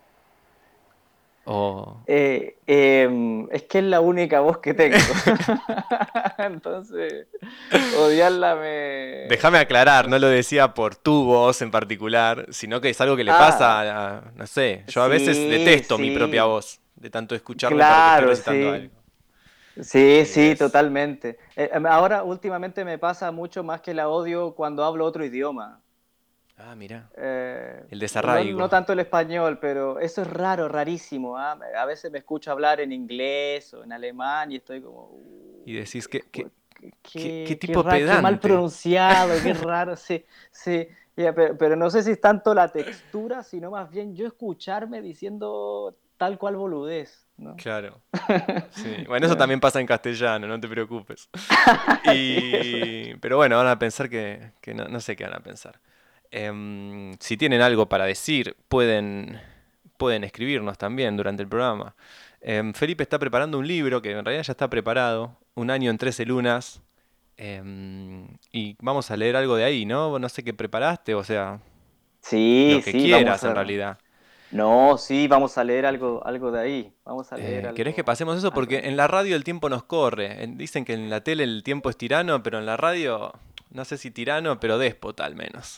O... Eh, em, es que es la única voz que tengo. Entonces, odiarla me... Déjame aclarar, No no lo sé. decía por tu voz en particular, sino que es algo que le Ah, pasa a, no sé, yo a veces sí, detesto mi propia sí. voz, de tanto escucharme para que estoy Claro, recitando sí. algo. Sí, Y sí, es... totalmente. Eh, em, ahora últimamente me pasa mucho más que la odio cuando hablo otro idioma. Ah, mira, Eh, el no, no desarraigo. tanto el español, pero eso es raro, rarísimo. ¿Ah? A veces me escucho hablar en inglés o en alemán y estoy como, Y "Uh, decís, qué, qué, qué, qué, qué, qué qué- qué tipo ra- qué mal pedante. pronunciado, qué raro, sí, sí. Ya, pero, pero no sé si es tanto la textura, sino más bien yo escucharme diciendo tal cual boludez, ¿no? Claro. Sí, bueno, eso Eh, también pasa en castellano, no te preocupes. sí, eso. Y... Pero bueno, van a pensar que, que no, no sé qué van a pensar. Em, si tienen algo para decir, pueden, pueden escribirnos también durante el programa. Em, Felipe está preparando un libro que en realidad ya está preparado, Un año en trece lunas. Em, y vamos a leer algo de ahí, ¿no? No sé qué preparaste, o sea, lo Sí, que sí, vamos quieras en a... realidad. No, sí, vamos a leer algo, algo de ahí. Vamos a leer Eh, ¿querés que algo, pasemos eso? algo Porque de en ahí. la radio el tiempo nos corre. En- Dicen que en la tele el tiempo es tirano, pero en la radio, no sé si tirano, pero déspota al menos.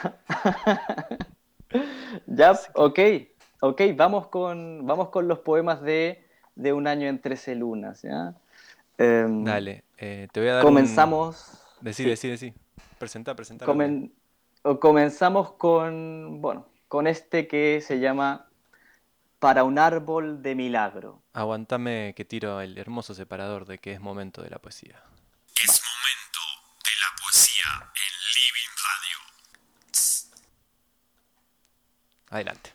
Ya, Así que, ok, ok, vamos con, vamos con los poemas de, de Un año en trece lunas, ¿ya? Em, dale, eh, te voy a dar un... comenzamos, Decí, sí, decí, decí. Presentá, presentá lo que... comen- o comenzamos con, bueno, con este que se llama Para un árbol de milagro. Aguantame que tiro el hermoso separador de que es momento de la poesía. Es momento de la poesía en Living Radio. Adelante.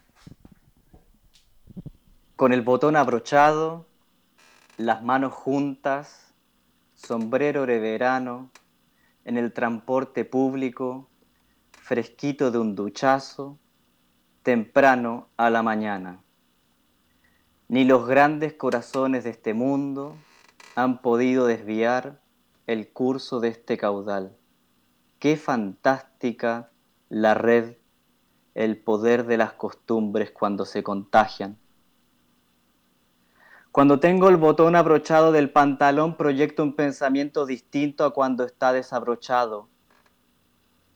Con el botón abrochado, las manos juntas, sombrero de verano, en el transporte público, fresquito de un duchazo, temprano a la mañana. Ni los grandes corazones de este mundo han podido desviar el curso de este caudal. Qué fantástica la red, el poder de las costumbres cuando se contagian. Cuando tengo el botón abrochado del pantalón, proyecto un pensamiento distinto a cuando está desabrochado.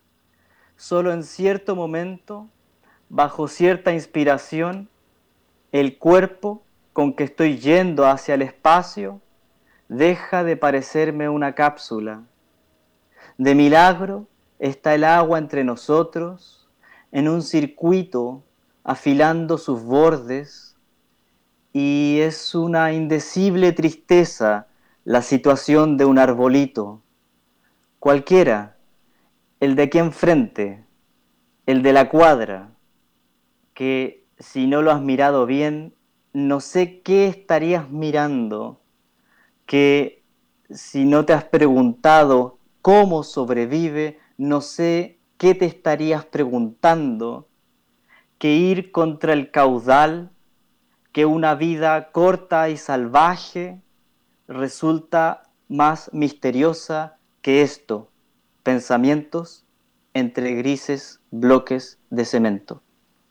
Solo en cierto momento, bajo cierta inspiración, el cuerpo con que estoy yendo hacia el espacio deja de parecerme una cápsula. De milagro está el agua entre nosotros, en un circuito afilando sus bordes, y es una indecible tristeza la situación de un arbolito, cualquiera, el de aquí enfrente, el de la cuadra, que si no lo has mirado bien, no sé qué estarías mirando, que si no te has preguntado cómo sobrevive, no sé qué te estarías preguntando, que ir contra el caudal, que una vida corta y salvaje resulta más misteriosa que esto, pensamientos entre grises bloques de cemento.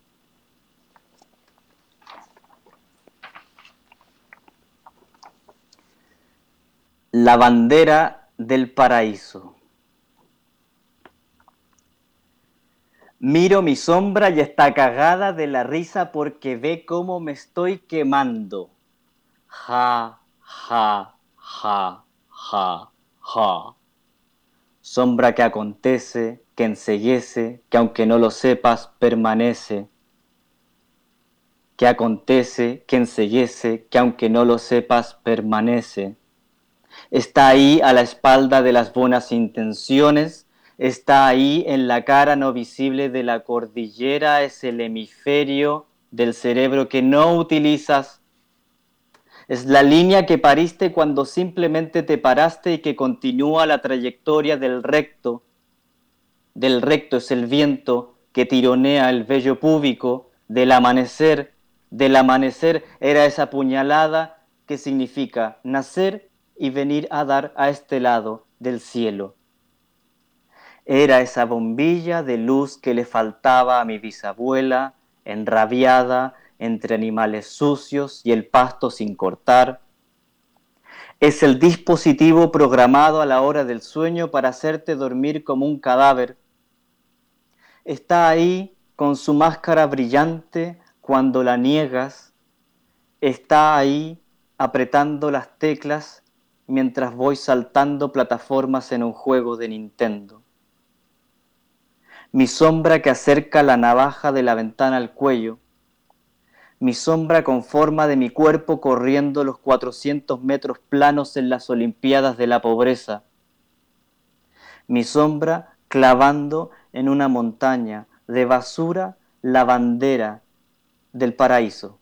La bandera del paraíso. Miro mi sombra y está cagada de la risa porque ve cómo me estoy quemando. Ja, ja, ja, ja, ja. Sombra que acontece, que enceguece, que aunque no lo sepas, permanece. Que acontece, que enceguece, que aunque no lo sepas, permanece. Está ahí a la espalda de las buenas intenciones, está ahí en la cara no visible de la cordillera, es el hemisferio del cerebro que no utilizas. Es la línea que pariste cuando simplemente te paraste y que continúa la trayectoria del recto. Del recto es el viento que tironea el vello púbico, del amanecer. Del amanecer era esa puñalada que significa nacer y venir a dar a este lado del cielo. Era esa bombilla de luz que le faltaba a mi bisabuela, enrabiada entre animales sucios y el pasto sin cortar. Es el dispositivo programado a la hora del sueño para hacerte dormir como un cadáver. Está ahí con su máscara brillante cuando la niegas. Está ahí apretando las teclas mientras voy saltando plataformas en un juego de Nintendo. Mi sombra que acerca la navaja de la ventana al cuello. Mi sombra con forma de mi cuerpo corriendo los cuatrocientos metros planos en las Olimpiadas de la pobreza. Mi sombra clavando en una montaña de basura la bandera del paraíso.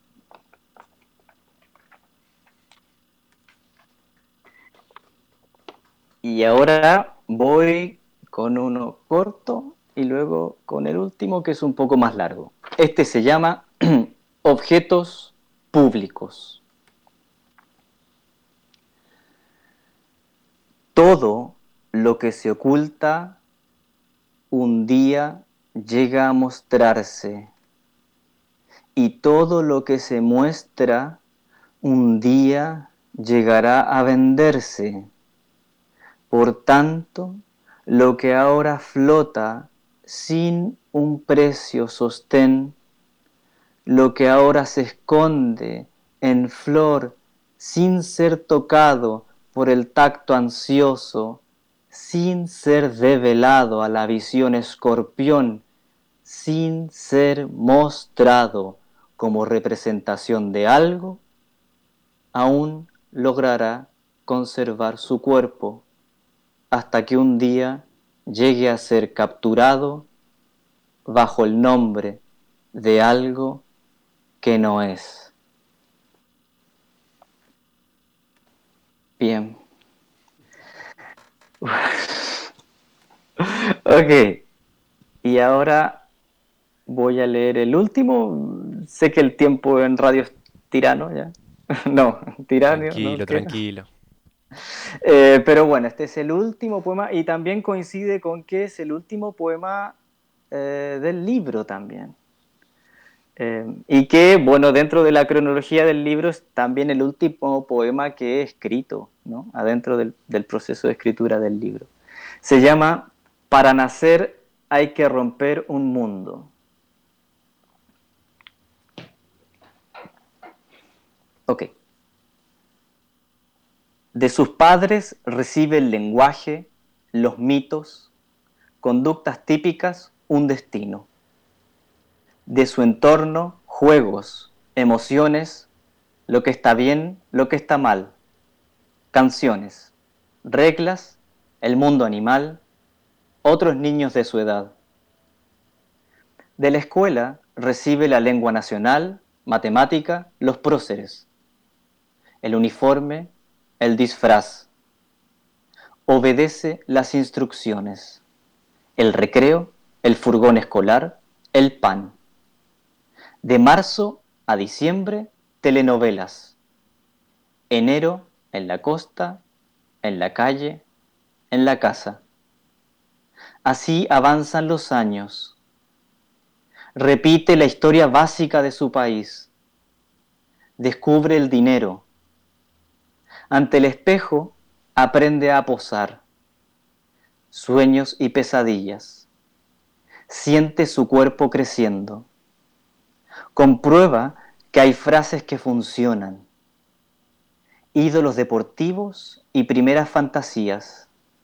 Y ahora voy con uno corto y luego con el último que es un poco más largo. Este se llama Objetos públicos. Todo lo que se oculta un día llega a mostrarse, y todo lo que se muestra un día llegará a venderse. Por tanto, lo que ahora flota sin un precio sostén, lo que ahora se esconde en flor sin ser tocado por el tacto ansioso, sin ser develado a la visión escorpión, sin ser mostrado como representación de algo, aún logrará conservar su cuerpo hasta que un día llegue a ser capturado bajo el nombre de algo que no es. Bien. Ok. Y ahora voy a leer el último. Sé que el tiempo en radio es tirano, ¿ya? No, tirano. Tranquilo, ¿no? tranquilo. Eh, pero bueno, este es el último poema y también coincide con que es el último poema eh, del libro también. Eh, y que, bueno, dentro de la cronología del libro es también el último poema que he escrito, ¿no? Adentro del, del proceso de escritura del libro. Se llama Para nacer hay que romper un mundo. Ok. De sus padres recibe el lenguaje, los mitos, conductas típicas, un destino. De su entorno, juegos, emociones, lo que está bien, lo que está mal, canciones, reglas, el mundo animal, otros niños de su edad. De la escuela recibe la lengua nacional, matemática, los próceres, el uniforme, el disfraz. Obedece las instrucciones, el recreo, el furgón escolar, el pan. De marzo a diciembre, telenovelas. Enero, en la costa, en la calle, en la casa. Así avanzan los años. Repite la historia básica de su país. Descubre el dinero. Ante el espejo, aprende a posar. Sueños y pesadillas. Siente su cuerpo creciendo. Comprueba que hay frases que funcionan. Ídolos deportivos y primeras fantasías.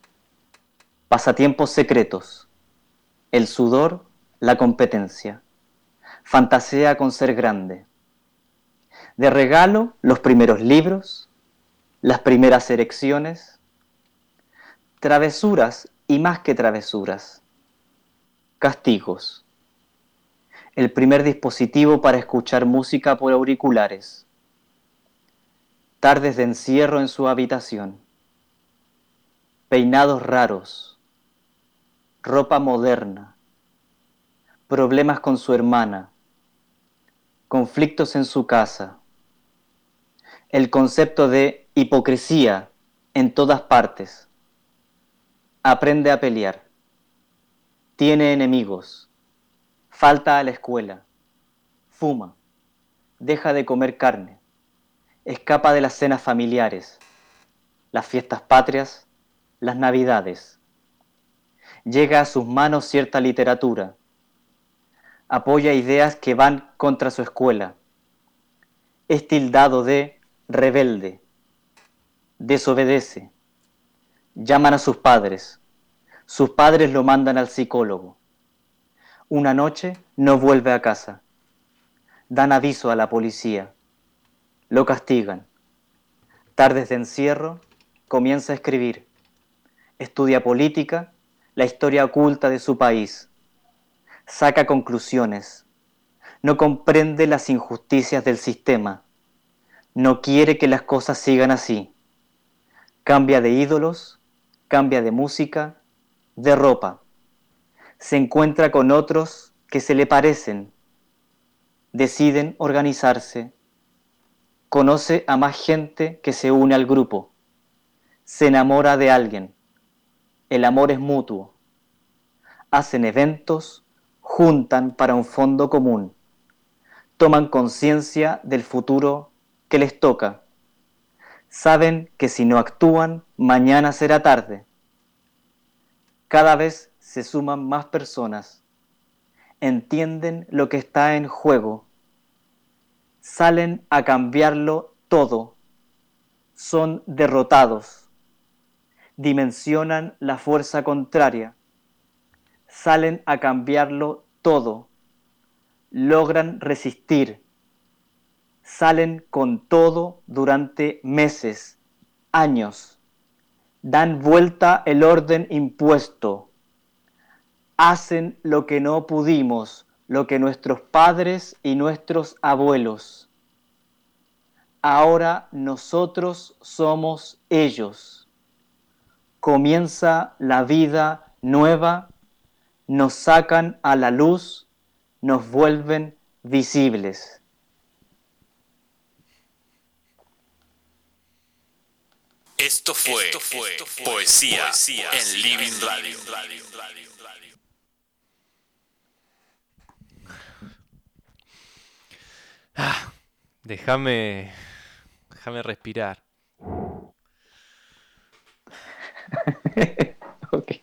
Pasatiempos secretos. El sudor, la competencia. Fantasea con ser grande. De regalo, los primeros libros, las primeras erecciones, travesuras y más que travesuras. Castigos. El primer dispositivo para escuchar música por auriculares. Tardes de encierro en su habitación. Peinados raros. Ropa moderna. Problemas con su hermana. Conflictos en su casa. El concepto de hipocresía en todas partes. Aprende a pelear. Tiene enemigos. Falta a la escuela. Fuma. Deja de comer carne. Escapa de las cenas familiares, las fiestas patrias, las navidades. Llega a sus manos cierta literatura. Apoya ideas que van contra su escuela. Es tildado de rebelde. Desobedece. Llaman a sus padres. Sus padres lo mandan al psicólogo. Una noche no vuelve a casa. Dan aviso a la policía. Lo castigan. Tardes de encierro, comienza a escribir. Estudia política, la historia oculta de su país. Saca conclusiones. No comprende las injusticias del sistema. No quiere que las cosas sigan así. Cambia de ídolos, cambia de música, de ropa. Se encuentra con otros que se le parecen. Deciden organizarse. Conoce a más gente que se une al grupo. Se enamora de alguien. El amor es mutuo. Hacen eventos, juntan para un fondo común. Toman conciencia del futuro que les toca. Saben que si no actúan, mañana será tarde. Cada vez se suman más personas. Entienden lo que está en juego. Salen a cambiarlo todo. Son derrotados. Dimensionan la fuerza contraria. Salen a cambiarlo todo. Logran resistir. Salen con todo durante meses, años. Dan vuelta el orden impuesto. Hacen lo que no pudimos, lo que nuestros padres y nuestros abuelos. Ahora nosotros somos ellos. Comienza la vida nueva, nos sacan a la luz, nos vuelven visibles. Esto fue, Esto fue Poesía, Poesía en Living Radio. Ah, déjame, déjame respirar. Okay.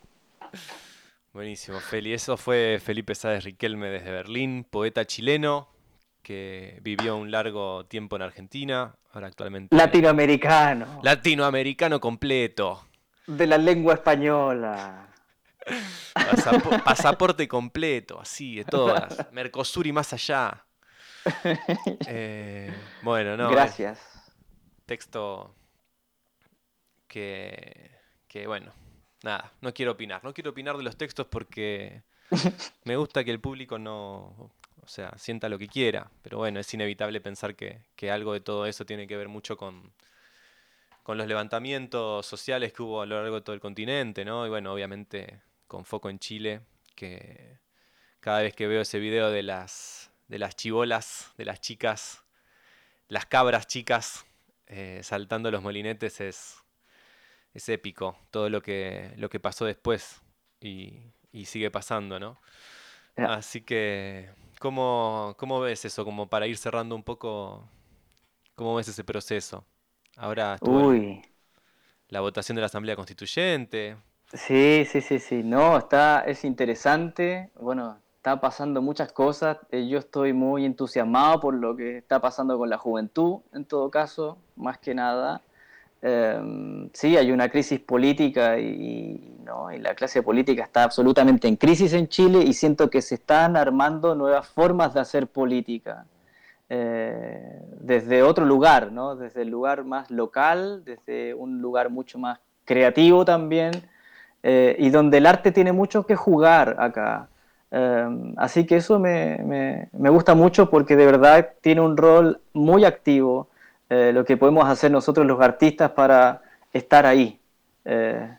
Buenísimo, Feli. Eso fue Felipe Sáez Riquelme desde Berlín, poeta chileno que vivió un largo tiempo en Argentina, ahora actualmente... Latinoamericano. Latinoamericano completo. De la lengua española. Pasapo- pasaporte completo, así, de todas. Mercosur y más allá. Eh, bueno, no. Gracias. Texto que, que, bueno, nada, no quiero opinar. No quiero opinar de los textos porque me gusta que el público no, o sea, sienta lo que quiera. Pero bueno, es inevitable pensar que, que algo de todo eso tiene que ver mucho con, con los levantamientos sociales que hubo a lo largo de todo el continente, ¿no? Y bueno, obviamente con foco en Chile, que cada vez que veo ese video de las, de las chibolas, de las chicas, las cabras chicas, eh, saltando los molinetes, es, es épico todo lo que, lo que pasó después y, y sigue pasando, ¿no? Ya. Así que, ¿cómo, cómo ves eso? Como para ir cerrando un poco, ¿cómo ves ese proceso? Ahora estuvo el- Uy. la votación de la Asamblea Constituyente. Sí, sí, sí, sí. No, está, es interesante. Bueno, está pasando muchas cosas. Eh, Yo estoy muy entusiasmado por lo que está pasando con la juventud, en todo caso, más que nada. Eh, sí, hay una crisis política y, ¿no? y la clase política está absolutamente en crisis en Chile y siento que se están armando nuevas formas de hacer política. Eh, desde otro lugar, ¿no? Desde el lugar más local, desde un lugar mucho más creativo también, eh, y donde el arte tiene mucho que jugar acá. Eh, así que eso me, me, me gusta mucho porque de verdad tiene un rol muy activo, eh, lo que podemos hacer nosotros los artistas para estar ahí, eh,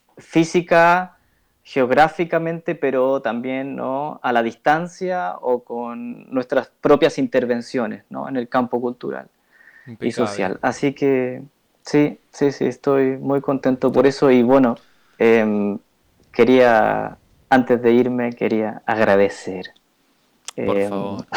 física, geográficamente, pero también, ¿no? a la distancia o con nuestras propias intervenciones, ¿no? en el campo cultural y Impecable. social. Así que sí, sí, sí, estoy muy contento por eso y bueno, eh, quería, antes de irme, quería agradecer. Por Eh, favor.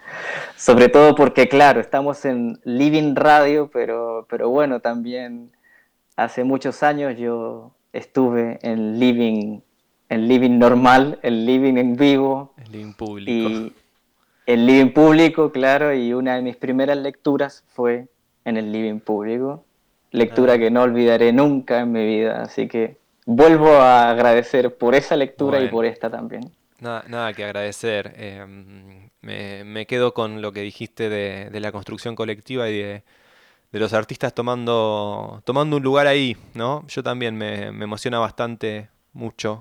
Sobre todo porque, claro, estamos en Living Radio, pero, pero bueno, también hace muchos años yo estuve en Living, en Living normal, en Living en vivo. El link público. Y el living público, claro, y una de mis primeras lecturas fue en el living público. Lectura Ah. que no olvidaré nunca en mi vida, así que vuelvo a agradecer por esa lectura y Bueno. por esta también. Nada, nada que agradecer. Eh, me, me quedo con lo que dijiste de, de la construcción colectiva y de, de los artistas tomando, tomando un lugar ahí, ¿no? Yo también me, me emociona bastante, mucho,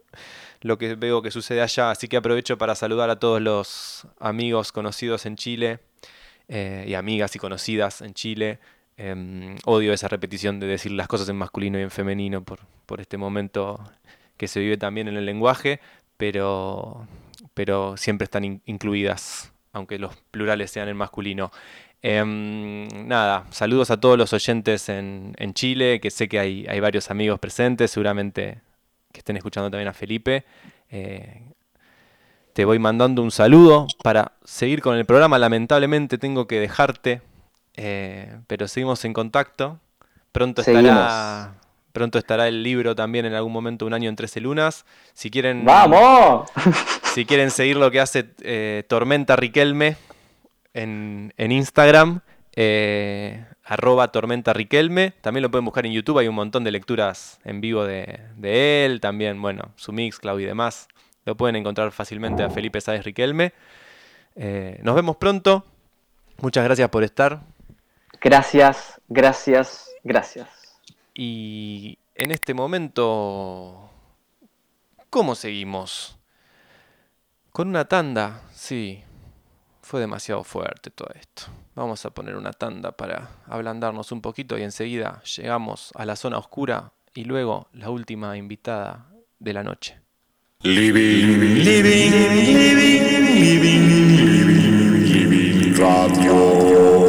lo que veo que sucede allá. Así que aprovecho para saludar a todos los amigos conocidos en Chile, eh, y amigas y conocidas en Chile. Eh, odio esa repetición de decir las cosas en masculino y en femenino por, por este momento que se vive también en el lenguaje, pero, pero siempre están in- incluidas, aunque los plurales sean en masculino. Em, nada, saludos a todos los oyentes en, en Chile, que sé que hay, hay varios amigos presentes, seguramente que estén escuchando también a Felipe. Eh, te voy mandando un saludo para seguir con el programa. Lamentablemente tengo que dejarte, eh, pero seguimos en contacto. Pronto estará, Seguimos. pronto estará el libro también en algún momento, Un año en trece lunas. Si quieren, ¡Vamos! si quieren seguir lo que hace eh, Tormenta Riquelme en, en Instagram, eh, arroba Tormenta Riquelme. También lo pueden buscar en YouTube, hay un montón de lecturas en vivo de, de él. También, bueno, su Mixcloud y demás. Lo pueden encontrar fácilmente a Felipe Sáez Riquelme. Eh, nos vemos pronto. Muchas gracias por estar. Gracias, gracias, gracias. Y en este momento, ¿cómo seguimos? Con una tanda, sí. Fue demasiado fuerte todo esto. Vamos a poner una tanda para ablandarnos un poquito y enseguida llegamos a la zona oscura y luego la última invitada de la noche. Living, living, living, living, living, living radio.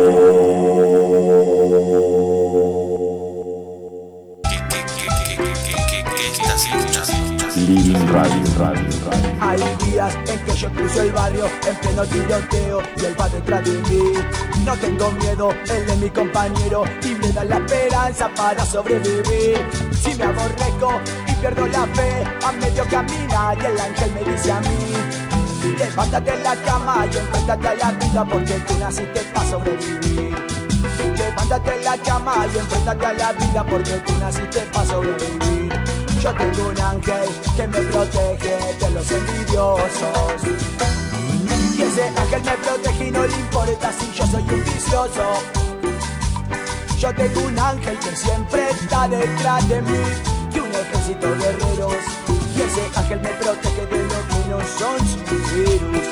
¿Qué, qué, qué, qué, qué, qué, qué estás escuchando? Living Radio, Radio, Radio. Hay días en que yo cruzo el barrio en pleno tiroteo y él va detrás de mí. No tengo miedo, él es mi compañero y me da la esperanza para sobrevivir. Si me aborrezco y pierdo la fe, a medio caminar y el ángel me dice a mí: Levántate de la cama y enfréntate a la vida porque tú naciste para sobrevivir. Levántate de la cama y enfréntate a la vida porque tú naciste para sobrevivir. Yo tengo un ángel que me protege de los envidiosos. Y ese ángel me protege y no le importa si yo soy un vicioso. Yo tengo un ángel que siempre está detrás de mí y un ejército de guerreros. Y ese ángel me protege de lo que no son sus virus.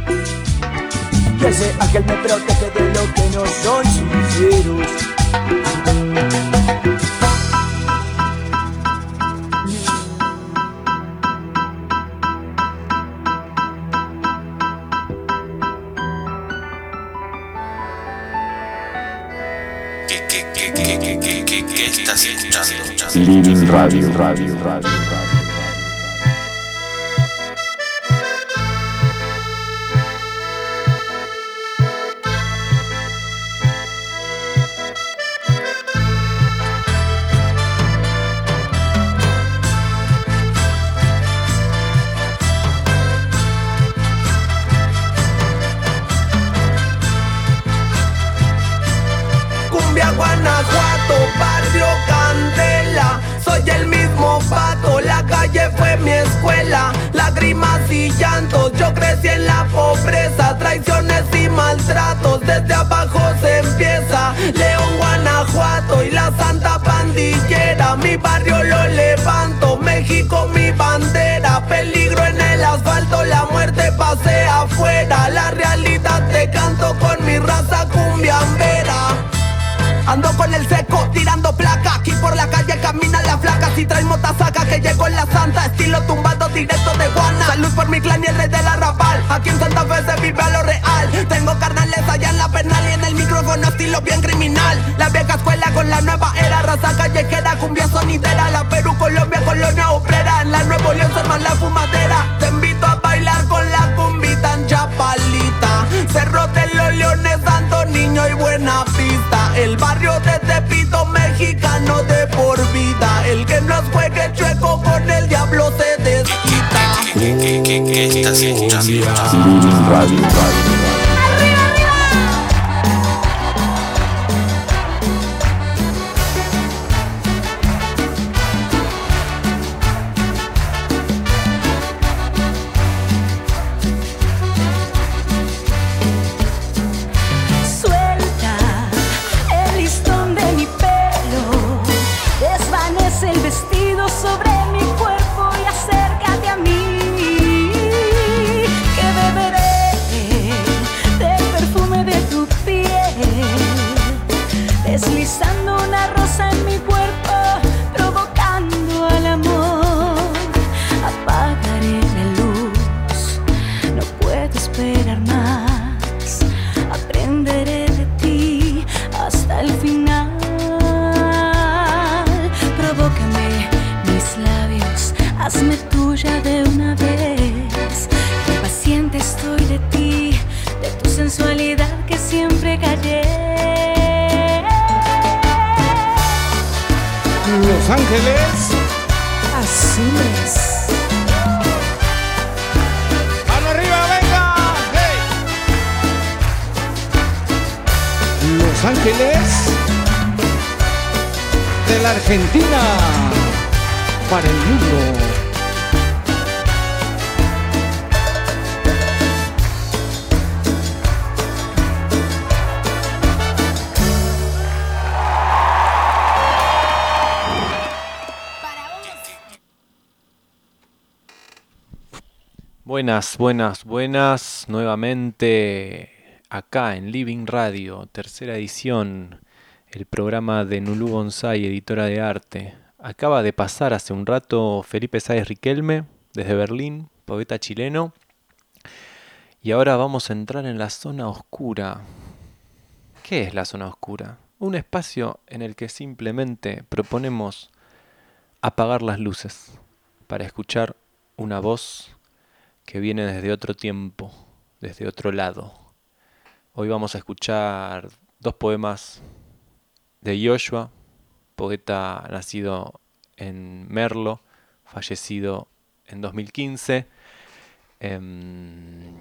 Y ese ángel me protege de lo que no son sus virus. ¿Qué estás escuchando? Living Radio, Radio, Radio, Radio. Guanajuato, barrio Candela. Soy el mismo pato, la calle fue mi escuela. Lágrimas y llantos, yo crecí en la pobreza. Traiciones y maltratos, desde abajo se empieza. León, Guanajuato y la santa pandillera. Mi barrio lo levanto, México mi bandera. Peligro en el asfalto, la muerte pasea afuera. La realidad te canto con mi raza cumbiambera. Ando con el seco, tirando placa. Aquí por la calle caminan las flacas. Si traes motasaca que llegó en la santa. Estilo tumbado directo de Guana. Salud por mi clan y el rey del arrabal. Aquí en Santa Fe se vive a lo real. Tengo carnales allá en la penal y en el micrófono estilo bien criminal. La vieja escuela con la nueva era. Raza callejera, cumbia sonidera. La Perú, Colombia, colonia obrera. En la Nuevo León se arma la fumadera. Te invito a bailar con la cumbita en Chapalita. Cerro de los Leones, Santo Niño y Buena Vista. El barrio de Tepito, mexicano de por vida. El que nos juegue chueco con el diablo se desquita. ¿Qué, qué, qué, qué estás escuchando? Living Radio, Radio. Sobre mi cuerpo y acércate a mí, que beberé del perfume de tu piel, deslizando una rosa en mi cuerpo, provocando al amor. Apagaré la luz, no puedo esperar más, aprenderé de ti hasta el final. Provócame labios, hazme tuya de una vez. Impaciente estoy de ti, de tu sensualidad que siempre callé. Los Ángeles, así es. ¡Mano arriba, venga! ¡Hey! Los Ángeles de la Argentina para el mundo. Buenas, buenas, buenas. Nuevamente acá en Living Radio, tercera edición, el programa de Nulú Bonsai, editora de arte. Acaba de pasar hace un rato Felipe Sáez Riquelme, desde Berlín, poeta chileno. Y ahora vamos a entrar en la zona oscura. ¿Qué es la zona oscura? Un espacio en el que simplemente proponemos apagar las luces para escuchar una voz que viene desde otro tiempo, desde otro lado. Hoy vamos a escuchar dos poemas de Joshua, poeta nacido en Merlo, fallecido en dos mil quince. Eh,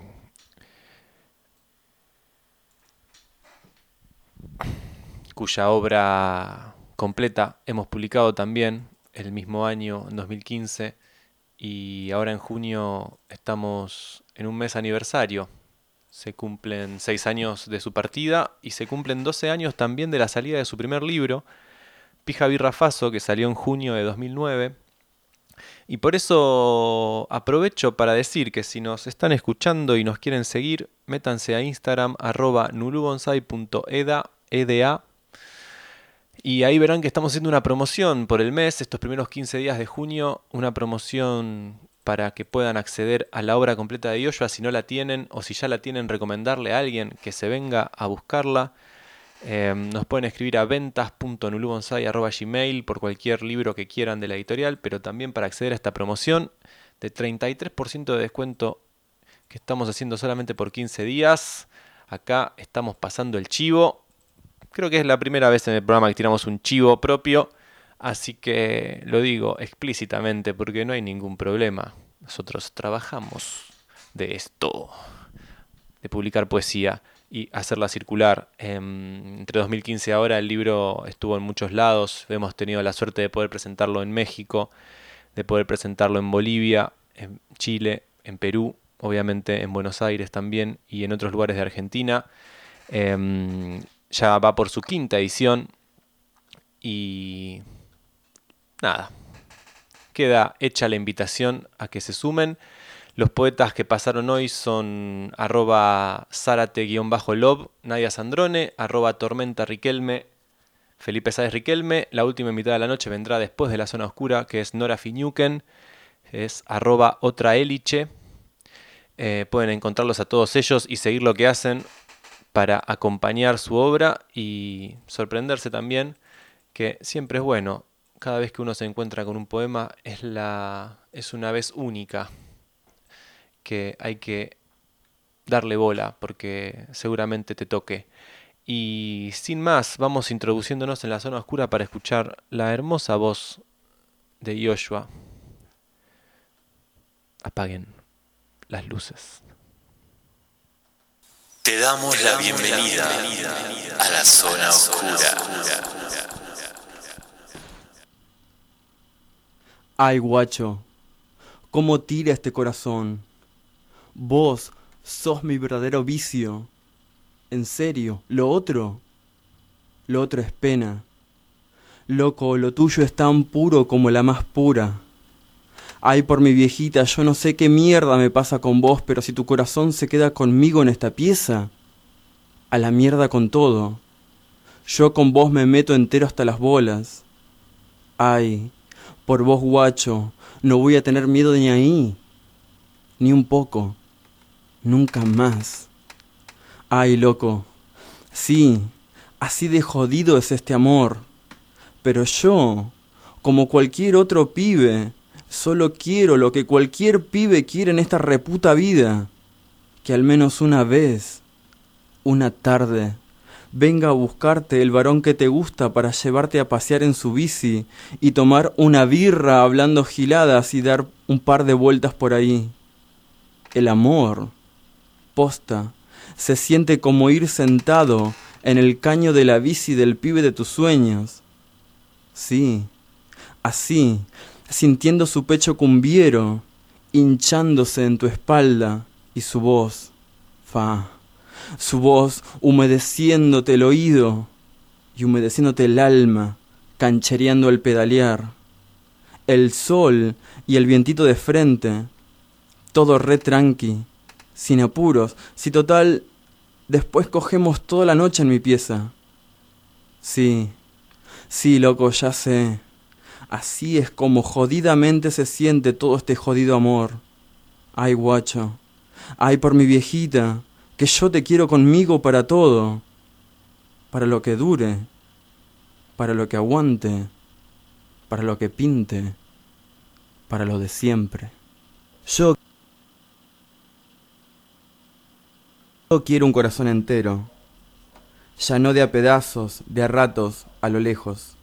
cuya obra completa hemos publicado también el mismo año, en dos mil quince, y ahora en junio estamos en un mes aniversario. Se cumplen seis años de su partida y se cumplen doce años también de la salida de su primer libro, Pija Birra Faso, que salió en junio de dos mil nueve. Y por eso aprovecho para decir que si nos están escuchando y nos quieren seguir, métanse a Instagram, arroba nulubonsai punto eda, eda, y ahí verán que estamos haciendo una promoción por el mes, estos primeros quince días de junio, una promoción para que puedan acceder a la obra completa de Yoshua si no la tienen, o si ya la tienen, recomendarle a alguien que se venga a buscarla. Eh, nos pueden escribir a ventas punto nulubonsai arroba gmail por cualquier libro que quieran de la editorial, pero también para acceder a esta promoción de treinta y tres por ciento de descuento que estamos haciendo solamente por quince días. Acá estamos pasando el chivo. Creo que es la primera vez en el programa que tiramos un chivo propio, así que lo digo explícitamente porque no hay ningún problema. Nosotros trabajamos de esto, de publicar poesía y hacerla circular. Eh, entre dos mil quince y ahora el libro estuvo en muchos lados. Hemos tenido la suerte de poder presentarlo en México, de poder presentarlo en Bolivia, en Chile, en Perú, obviamente en Buenos Aires también y en otros lugares de Argentina. Eh, ya va por su quinta edición y nada, queda hecha la invitación a que se sumen. Los poetas que pasaron hoy son arroba zárate-lob, Nadia Sandrone, arroba tormenta Riquelme, Felipe Sáez Riquelme. La última mitad de la noche vendrá después de La Zona Oscura, que es Nora Fiñuken, es arroba otra Eliche. Eh, pueden encontrarlos a todos ellos y seguir lo que hacen para acompañar su obra y sorprenderse también, que siempre es bueno. Cada vez que uno se encuentra con un poema es, la, es una vez única, que hay que darle bola porque seguramente te toque. Y sin más, vamos introduciéndonos en La Zona Oscura para escuchar la hermosa voz de Yoshua. Apaguen las luces. Te damos la bienvenida a la Zona Oscura. Ay, guacho, cómo tira este corazón. Vos sos mi verdadero vicio. En serio, lo otro, lo otro es pena. Loco, lo tuyo es tan puro como la más pura. Ay, por mi viejita, yo no sé qué mierda me pasa con vos, pero si tu corazón se queda conmigo en esta pieza, a la mierda con todo. Yo con vos me meto entero hasta las bolas. Ay, por vos, guacho, no voy a tener miedo ni ahí, ni un poco, nunca más. Ay, loco, sí, así de jodido es este amor, pero yo, como cualquier otro pibe, solo quiero lo que cualquier pibe quiere en esta reputa vida, que al menos una vez, una tarde, venga a buscarte el varón que te gusta para llevarte a pasear en su bici y tomar una birra hablando giladas y dar un par de vueltas por ahí. El amor, posta, se siente como ir sentado en el caño de la bici del pibe de tus sueños. Sí, así, sintiendo su pecho cumbiero, hinchándose en tu espalda y su voz, fa, su voz humedeciéndote el oído y humedeciéndote el alma, canchereando al pedalear. El sol y el vientito de frente, todo re tranqui, sin apuros, si total, después cogemos toda la noche en mi pieza. Sí, sí, loco, ya sé. Así es como jodidamente se siente todo este jodido amor. Ay, guacho, ay, por mi viejita, que yo te quiero conmigo para todo, para lo que dure, para lo que aguante, para lo que pinte, para lo de siempre. Yo, yo quiero un corazón entero, ya no de a pedazos, de a ratos, a lo lejos.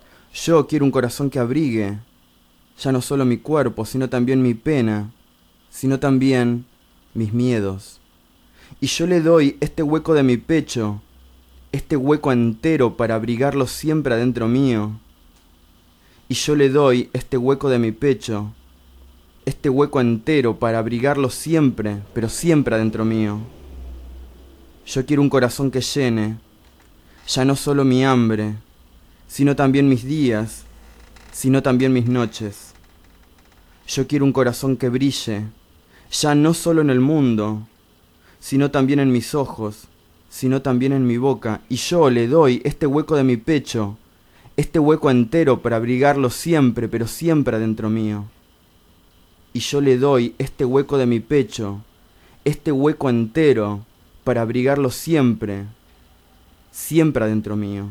Yo quiero un corazón que abrigue, ya no solo mi cuerpo, sino también mi pena, sino también mis miedos. Y yo le doy este hueco de mi pecho, este hueco entero para abrigarlo siempre adentro mío. Y yo le doy este hueco de mi pecho, este hueco entero para abrigarlo siempre, pero siempre adentro mío. Yo quiero un corazón que llene, ya no solo mi hambre, sino también mis días, sino también mis noches. Yo quiero un corazón que brille, ya no solo en el mundo, sino también en mis ojos, sino también en mi boca. Y yo le doy este hueco de mi pecho, este hueco entero para abrigarlo siempre, pero siempre adentro mío. Y yo le doy este hueco de mi pecho, este hueco entero para abrigarlo siempre, siempre adentro mío.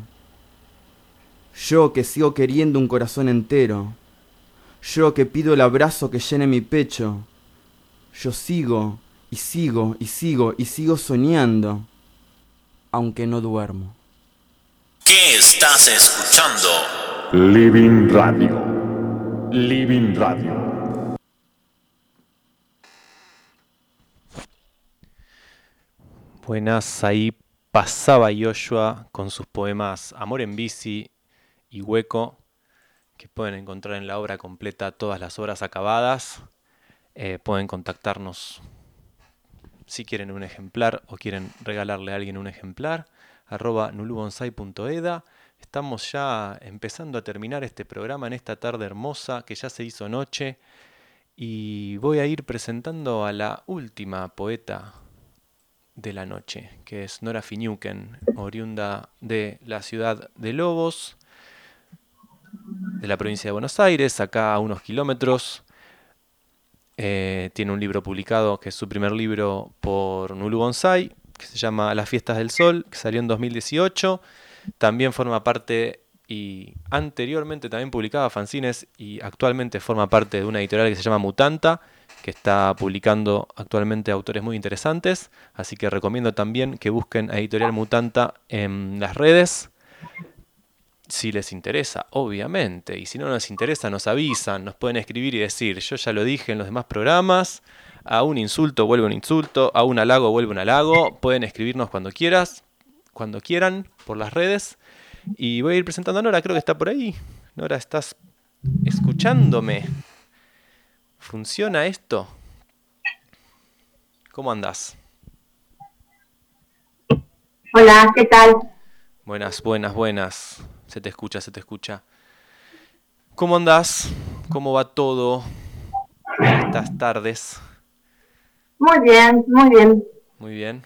Yo que sigo queriendo un corazón entero, yo que pido el abrazo que llene mi pecho, yo sigo y sigo y sigo y sigo soñando, aunque no duermo. ¿Qué estás escuchando? Living Radio. Living Radio. Buenas, ahí pasaba Yoshua con sus poemas Amor en bici y Hueco, que pueden encontrar en la obra completa, todas las obras acabadas. Eh, pueden contactarnos si quieren un ejemplar o quieren regalarle a alguien un ejemplar, arroba nulubonsai punto eda. Estamos ya empezando a terminar este programa en esta tarde hermosa que ya se hizo noche, y voy a ir presentando a la última poeta de la noche, que es Nora Finucane, oriunda de la ciudad de Lobos, de la provincia de Buenos Aires, acá a unos kilómetros. Eh, tiene un libro publicado, que es su primer libro por Nulu Bonsai, que se llama Las Fiestas del Sol, que salió en dos mil dieciocho. También forma parte, y anteriormente también publicaba fanzines, y actualmente forma parte de una editorial que se llama Mutanta, que está publicando actualmente autores muy interesantes. Así que recomiendo también que busquen a Editorial Mutanta en las redes, si les interesa, obviamente. Y si no les interesa, nos avisan, nos pueden escribir y decir: yo ya lo dije en los demás programas, a un insulto vuelve un insulto, a un halago vuelve un halago. Pueden escribirnos cuando quieras, cuando quieran, por las redes. Y voy a ir presentando a Nora, creo que está por ahí. Nora, ¿estás escuchándome? ¿Funciona esto? ¿Cómo andás? Hola, ¿qué tal? Buenas, buenas, buenas. Se te escucha, se te escucha. ¿Cómo andás? ¿Cómo va todo en estas tardes? Muy bien, muy bien. Muy bien.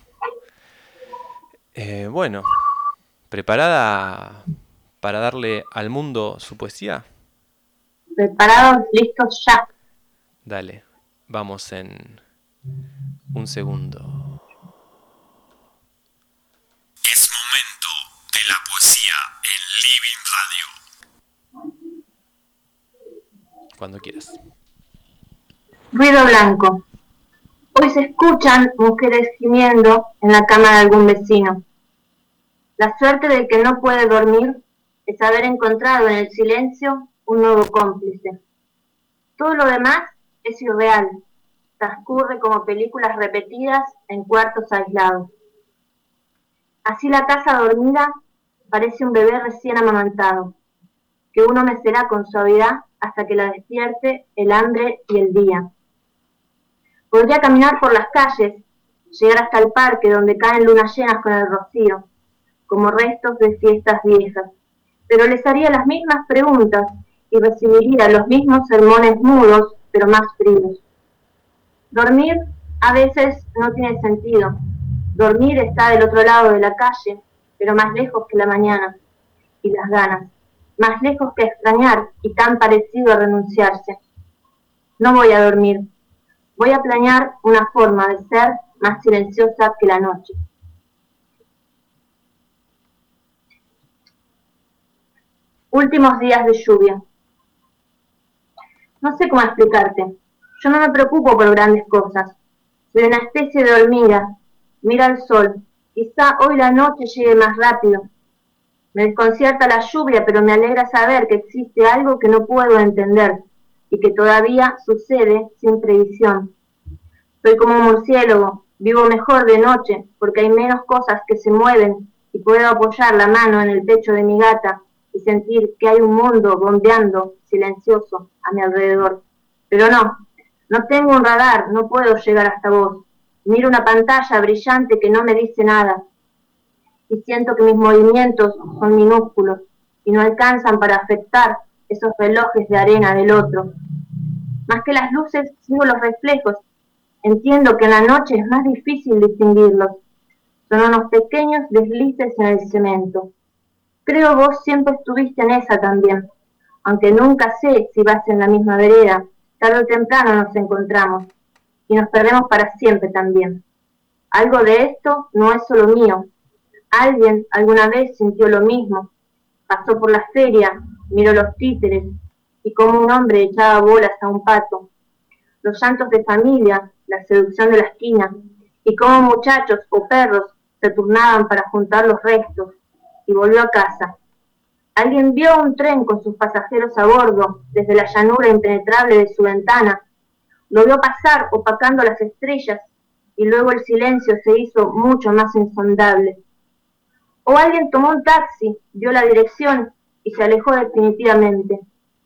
Eh, bueno, ¿preparada para darle al mundo su poesía? Preparados, listos, ya. Dale, vamos en un segundo. Es momento de la poesía en Living Radio. Cuando quieras. Ruido blanco. Hoy se escuchan mujeres gimiendo en la cama de algún vecino. La suerte del que no puede dormir es haber encontrado en el silencio un nuevo cómplice. Todo lo demás es irreal, transcurre como películas repetidas en cuartos aislados. Así la casa dormida parece un bebé recién amamantado, que uno mecerá con suavidad hasta que la despierte el hambre y el día. Podría caminar por las calles, llegar hasta el parque donde caen lunas llenas con el rocío, como restos de fiestas viejas, pero les haría las mismas preguntas y recibiría los mismos sermones mudos, pero más fríos. Dormir a veces no tiene sentido. Dormir está del otro lado de la calle, pero más lejos que la mañana y las ganas, más lejos que extrañar y tan parecido a renunciarse. No voy a dormir, voy a planear una forma de ser más silenciosa que la noche. Últimos días de lluvia. No sé cómo explicarte. Yo no me preocupo por grandes cosas. Soy una especie de hormiga. Mira el sol. Quizá hoy la noche llegue más rápido. Me desconcierta la lluvia, pero me alegra saber que existe algo que no puedo entender y que todavía sucede sin previsión. Soy como un murciélago, vivo mejor de noche porque hay menos cosas que se mueven y puedo apoyar la mano en el pecho de mi gata y sentir que hay un mundo bombeando silencioso a mi alrededor. Pero no, no tengo un radar, no puedo llegar hasta vos. Miro una pantalla brillante que no me dice nada y siento que mis movimientos son minúsculos y no alcanzan para afectar esos relojes de arena del otro. Más que las luces, sigo los reflejos. Entiendo que en la noche es más difícil distinguirlos. Son unos pequeños deslices en el cemento. Creo vos siempre estuviste en esa también. Aunque nunca sé si vas en la misma vereda, tarde o temprano nos encontramos y nos perdemos para siempre también. Algo de esto no es solo mío. Alguien alguna vez sintió lo mismo. Pasó por la feria, miró los títeres y como un hombre echaba bolas a un pato. Los llantos de familia, la seducción de la esquina y cómo muchachos o perros se turnaban para juntar los restos y volvió a casa. Alguien vio un tren con sus pasajeros a bordo desde la llanura impenetrable de su ventana. Lo vio pasar opacando las estrellas y luego el silencio se hizo mucho más insondable. O alguien tomó un taxi, vio la dirección y se alejó definitivamente.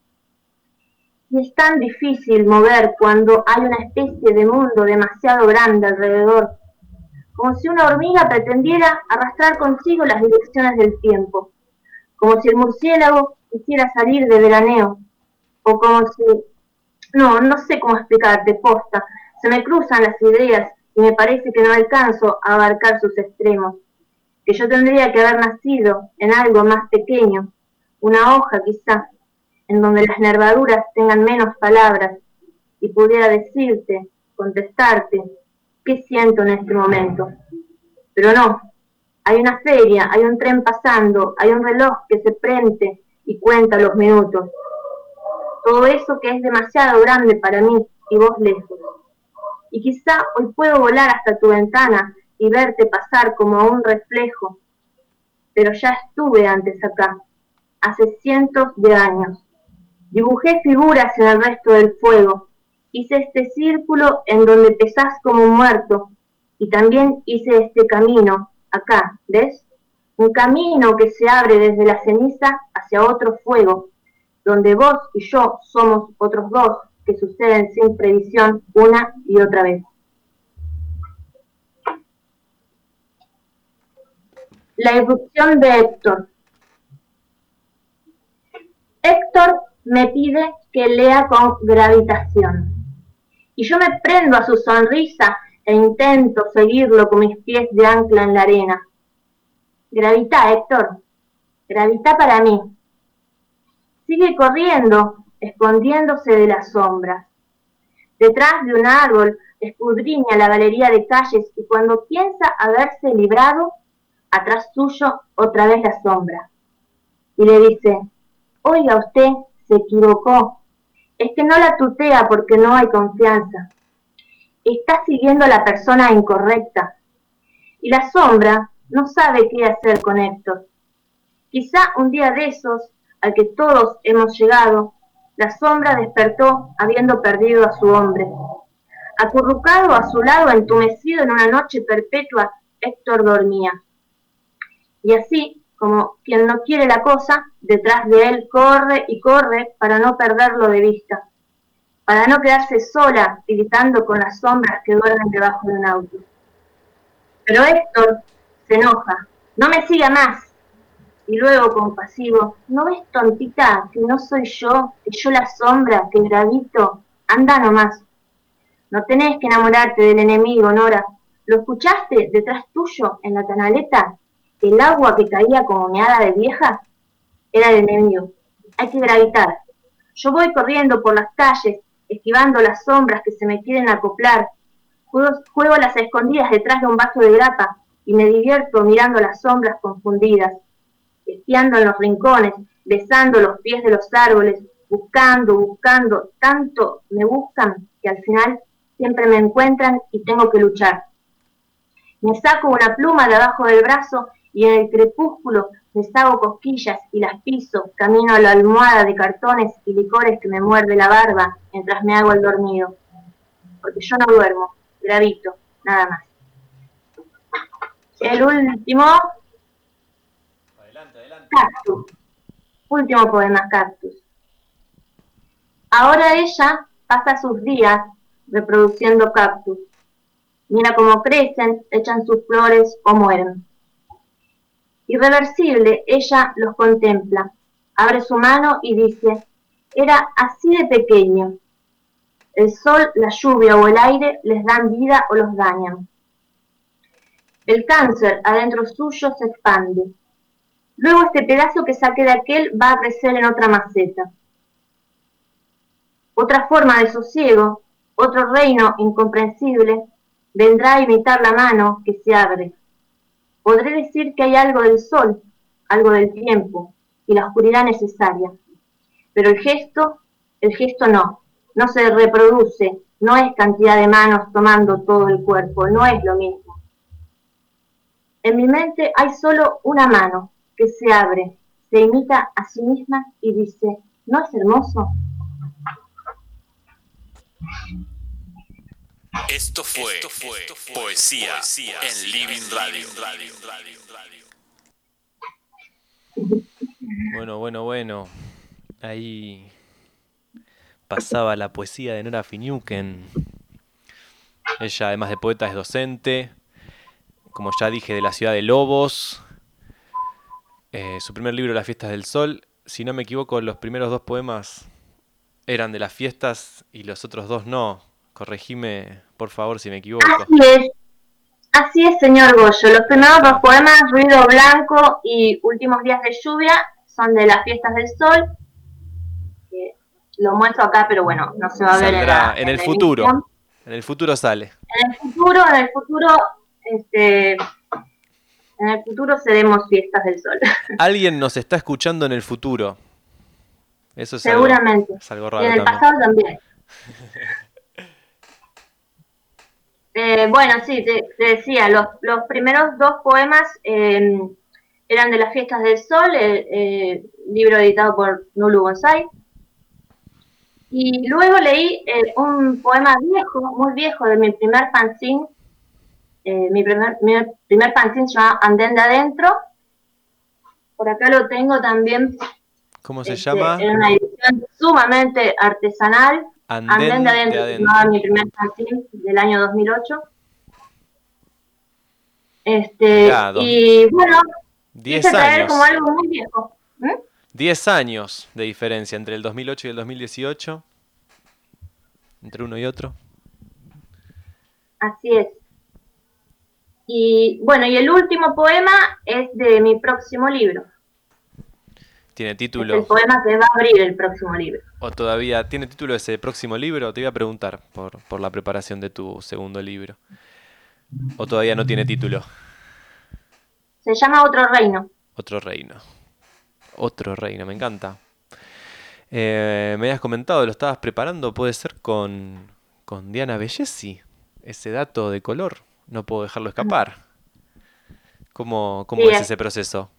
Y es tan difícil mover cuando hay una especie de mundo demasiado grande alrededor, como si una hormiga pretendiera arrastrar consigo las direcciones del tiempo, como si el murciélago quisiera salir de veraneo, o como si... No, no sé cómo explicarte, posta, se me cruzan las ideas y me parece que no alcanzo a abarcar sus extremos, que yo tendría que haber nacido en algo más pequeño, una hoja quizá, en donde las nervaduras tengan menos palabras y pudiera decirte, contestarte, qué siento en este momento. Pero no, hay una feria, hay un tren pasando, hay un reloj que se prende y cuenta los minutos. Todo eso que es demasiado grande para mí y vos lejos. Y quizá hoy puedo volar hasta tu ventana y verte pasar como un reflejo, pero ya estuve antes acá, hace cientos de años. Dibujé figuras en el resto del fuego, hice este círculo en donde pesás como un muerto, y también hice este camino, acá, ¿ves? Un camino que se abre desde la ceniza hacia otro fuego, donde vos y yo somos otros dos que suceden sin previsión una y otra vez. La irrupción de Héctor. Héctor me pide que lea con gravitación. Y yo me prendo a su sonrisa e intento seguirlo con mis pies de ancla en la arena. Gravita, Héctor. Gravita para mí. Sigue corriendo, escondiéndose de las sombras. Detrás de un árbol escudriña la galería de calles y cuando piensa haberse librado, atrás suyo otra vez la sombra. Y le dice, oiga usted, se equivocó. Es que no la tutea porque no hay confianza. Está siguiendo a la persona incorrecta. Y la sombra no sabe qué hacer con Héctor. Quizá un día de esos, al que todos hemos llegado, la sombra despertó habiendo perdido a su hombre. Acurrucado a su lado, entumecido en una noche perpetua, Héctor dormía. Y así, como quien no quiere la cosa, detrás de él corre y corre para no perderlo de vista, para no quedarse sola tiritando con las sombras que duermen debajo de un auto. Pero Héctor se enoja, no me siga más. Y luego compasivo, ¿no ves, tontita, que no soy yo, que yo la sombra, que gravito? Anda nomás. No tenés que enamorarte del enemigo, Nora. ¿Lo escuchaste detrás tuyo, en la canaleta? El agua que caía como meada de vieja era el enemigo. Hay que gravitar. Yo voy corriendo por las calles, esquivando las sombras que se me quieren acoplar. Juego, juego a las escondidas detrás de un vaso de grapa y me divierto mirando las sombras confundidas, espiando en los rincones, besando los pies de los árboles, buscando, buscando. Tanto me buscan que al final siempre me encuentran y tengo que luchar. Me saco una pluma de abajo del brazo y en el crepúsculo les hago cosquillas y las piso, camino a la almohada de cartones y licores que me muerde la barba mientras me hago el dormido. Porque yo no duermo, gravito, nada más. El último, Cactus. Último poema, Cactus. Ahora ella pasa sus días reproduciendo cactus. Mira cómo crecen, echan sus flores o mueren. Irreversible, ella los contempla, abre su mano y dice, era así de pequeño. El sol, la lluvia o el aire les dan vida o los dañan. El cáncer adentro suyo se expande. Luego este pedazo que saque de aquel va a crecer en otra maceta. Otra forma de sosiego, otro reino incomprensible, vendrá a imitar la mano que se abre. Podré decir que hay algo del sol, algo del tiempo y la oscuridad necesaria. Pero el gesto, el gesto no, no se reproduce, no es cantidad de manos tomando todo el cuerpo, no es lo mismo. En mi mente hay solo una mano que se abre, se imita a sí misma y dice, ¿no es hermoso? Esto fue, Esto fue Poesía, Poesía en Living Radio. Bueno, bueno, bueno. Ahí pasaba la poesía de Nora Finucane. Ella, además de poeta, es docente. Como ya dije, de la ciudad de Lobos. Eh, su primer libro, Las Fiestas del Sol. Si no me equivoco, los primeros dos poemas eran de las fiestas y los otros dos no. Corregime, por favor, si me equivoco. Así es, así es, señor Goyo. Los primeros dos poemas, Ruido Blanco y Últimos Días de Lluvia, son de las Fiestas del Sol. Eh, lo muestro acá, pero bueno, no se va a ver en, la, en, en el la futuro. edición. En el futuro sale. En el futuro, en el futuro, este, en el futuro seremos Fiestas del Sol. Alguien nos está escuchando en el futuro. Eso es seguramente. Algo, es algo raro. Y en el también. pasado también. Eh, bueno, sí, te, te decía, los, los primeros dos poemas eh, eran de las Fiestas del Sol, eh, eh, libro editado por Nulu González. Y luego leí eh, un poema viejo, muy viejo, de mi primer fanzine. Eh, mi, primer, mi primer fanzine se llama Andén de Adentro. Por acá lo tengo también. ¿Cómo se este, llama? En una edición sumamente artesanal. Andén, Andén de Adentro, de adentro. No, mi primer fanzine del año dos mil ocho. Este, Mirá, dos, y bueno, diez quise traer años. como algo muy viejo. ¿Mm? diez años de diferencia entre el dos mil ocho y el dos mil dieciocho. Entre uno y otro. Así es. Y bueno, y el último poema es de mi próximo libro. ¿Tiene Es título? el poema que va a abrir el próximo libro. ¿O todavía tiene título ese próximo libro? Te iba a preguntar por, por la preparación de tu segundo libro. ¿O todavía no tiene título? Se llama Otro Reino. Otro reino. Otro reino, me encanta. Eh, me habías comentado, lo estabas preparando, puede ser con, con Diana Bellesi. Ese dato de color, no puedo dejarlo escapar. ¿Cómo, cómo Sí, es es. ese proceso?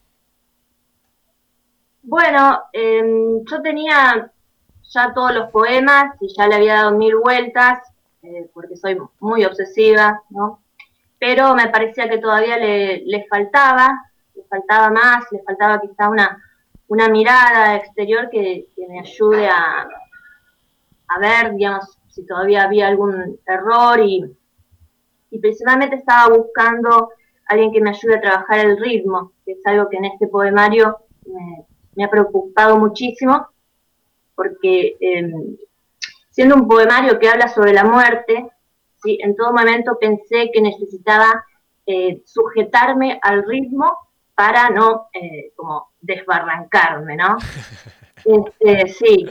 Bueno, eh, yo tenía ya todos los poemas y ya le había dado mil vueltas, eh, porque soy muy obsesiva, ¿no? Pero me parecía que todavía le, le faltaba, le faltaba más, le faltaba quizá una, una mirada exterior que, que me ayude a, a ver, digamos, si todavía había algún error y, y principalmente estaba buscando a alguien que me ayude a trabajar el ritmo, que es algo que en este poemario me, me ha preocupado muchísimo, porque eh, siendo un poemario que habla sobre la muerte, ¿sí? En todo momento pensé que necesitaba eh, sujetarme al ritmo para no eh, como desbarrancarme, ¿no? Este, sí.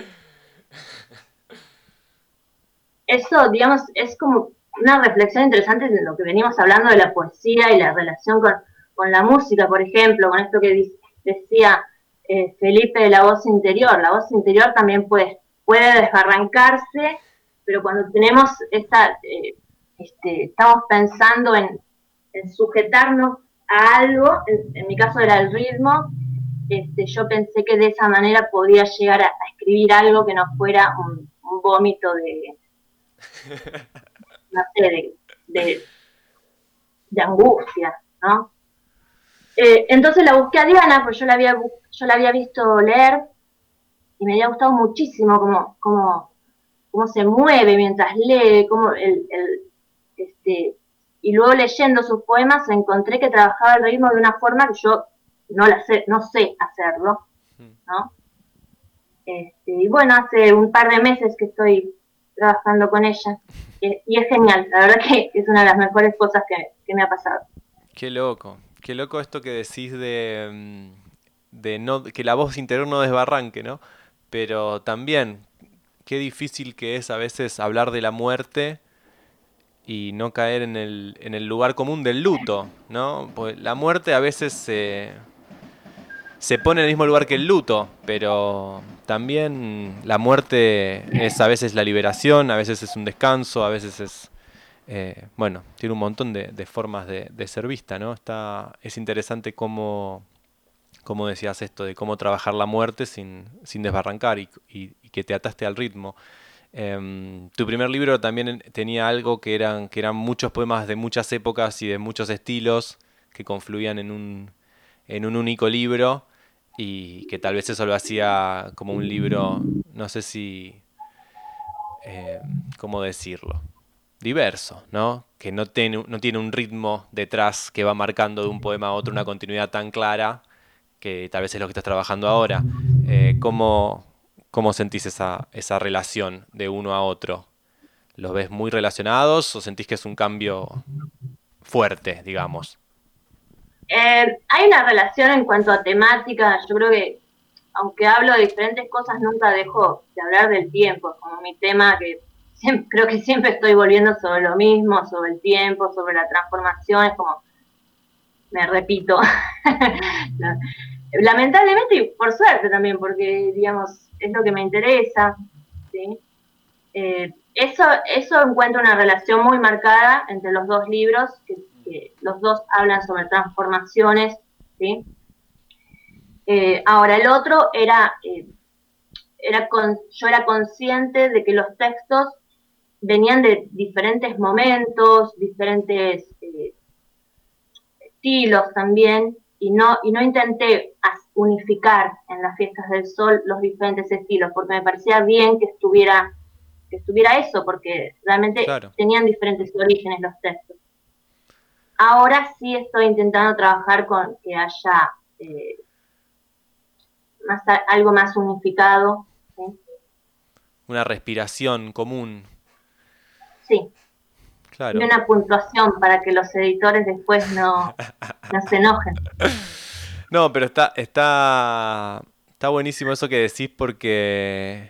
Eso, digamos, es como una reflexión interesante de lo que venimos hablando de la poesía y la relación con, con la música, por ejemplo, con esto que decía eh, Felipe de la voz interior. La voz interior también puede, puede desbarrancarse, pero cuando tenemos esta, eh, este, estamos pensando en, en sujetarnos a algo, en, en mi caso era el ritmo, este, yo pensé que de esa manera podía llegar a, a escribir algo que no fuera un, un vómito de, no sé, de, de, de angustia, ¿no? Eh, entonces la busqué a Diana, pues yo la había, yo la había visto leer y me había gustado muchísimo cómo, cómo, cómo se mueve mientras lee, cómo el, el, este, y luego leyendo sus poemas encontré que trabajaba el ritmo de una forma que yo no, la sé, no sé hacerlo, ¿no? Este, y bueno, hace un par de meses que estoy trabajando con ella y, y es genial, la verdad que es una de las mejores cosas que, que me ha pasado. Qué loco, qué loco esto que decís de, de no, que la voz interior no desbarranque, ¿no? Pero también, qué difícil que es a veces hablar de la muerte y no caer en el, en el lugar común del luto, ¿no? Pues la muerte a veces se, se pone en el mismo lugar que el luto, pero también la muerte es a veces la liberación, a veces es un descanso, a veces es... Eh, bueno, tiene un montón de, de formas de, de ser vista, ¿no? Está, es interesante cómo, cómo decías esto, de cómo trabajar la muerte sin, sin desbarrancar y, y, y que te ataste al ritmo. Eh, tu primer libro también tenía algo que eran, que eran muchos poemas de muchas épocas y de muchos estilos que confluían en un, en un único libro y que tal vez eso lo hacía como un libro, no sé si... Eh, ¿cómo decirlo? Diverso, ¿no? Que no tiene, no tiene un ritmo detrás que va marcando de un poema a otro una continuidad tan clara que tal vez es lo que estás trabajando ahora. Eh, ¿cómo, ¿Cómo sentís esa, esa relación de uno a otro? ¿Los ves muy relacionados o sentís que es un cambio fuerte, digamos? Eh, hay una relación en cuanto a temática, yo creo que aunque hablo de diferentes cosas nunca dejo de hablar del tiempo, es como mi tema que siempre, creo que siempre estoy volviendo sobre lo mismo, sobre el tiempo, sobre la transformación, es como, me repito, lamentablemente y por suerte también, porque digamos, es lo que me interesa, ¿sí? Eh, eso, eso encuentro una relación muy marcada entre los dos libros, que, que los dos hablan sobre transformaciones, ¿sí? Eh, ahora, el otro era, eh, era con, yo era consciente de que los textos venían de diferentes momentos, diferentes eh, estilos también, y no, y no intenté unificar en las fiestas del sol los diferentes estilos, porque me parecía bien que estuviera, que estuviera eso, porque realmente claro, tenían diferentes orígenes los textos. Ahora sí estoy intentando trabajar con que haya eh, más, algo más unificado, ¿sí? Una respiración común. Sí. Claro. Y una puntuación para que los editores después no, no se enojen. No, pero está, está, está buenísimo eso que decís porque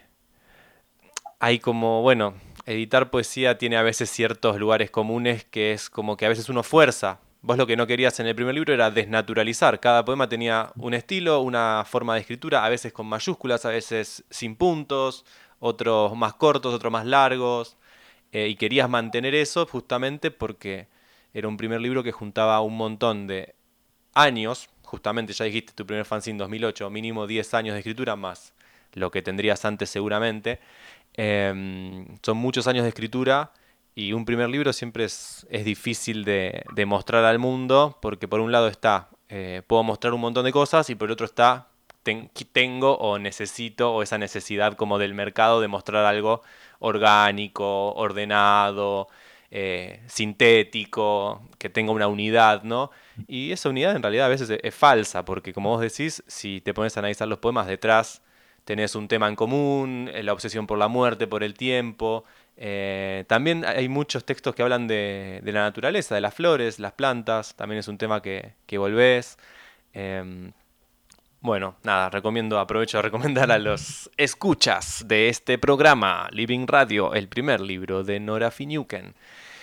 hay como, bueno, editar poesía tiene a veces ciertos lugares comunes que es como que a veces uno fuerza. Vos lo que no querías en el primer libro era desnaturalizar. Cada poema tenía un estilo, una forma de escritura, a veces con mayúsculas, a veces sin puntos, otros más cortos, otros más largos. Eh, y querías mantener eso justamente porque era un primer libro que juntaba un montón de años. Justamente ya dijiste tu primer fanzine dos mil ocho, mínimo diez años de escritura más lo que tendrías antes seguramente. Eh, son muchos años de escritura. Y un primer libro siempre es, es difícil de, de mostrar al mundo porque por un lado está, eh, puedo mostrar un montón de cosas y por otro está, ten, tengo o necesito o esa necesidad como del mercado de mostrar algo orgánico, ordenado, eh, sintético, que tenga una unidad, ¿no? Y esa unidad en realidad a veces es, es falsa porque como vos decís, si te pones a analizar los poemas detrás, tenés un tema en común, la obsesión por la muerte, por el tiempo. Eh, también hay muchos textos que hablan de, de la naturaleza, de las flores, las plantas, también es un tema que, que volvés. Eh, bueno, nada, recomiendo, aprovecho de recomendar a los escuchas de este programa, Living Radio, el primer libro de Nora Finucane.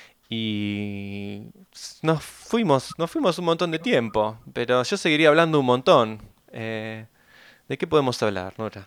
Y nos fuimos, nos fuimos un montón de tiempo, pero yo seguiría hablando un montón. Eh, ¿De qué podemos hablar, Nora?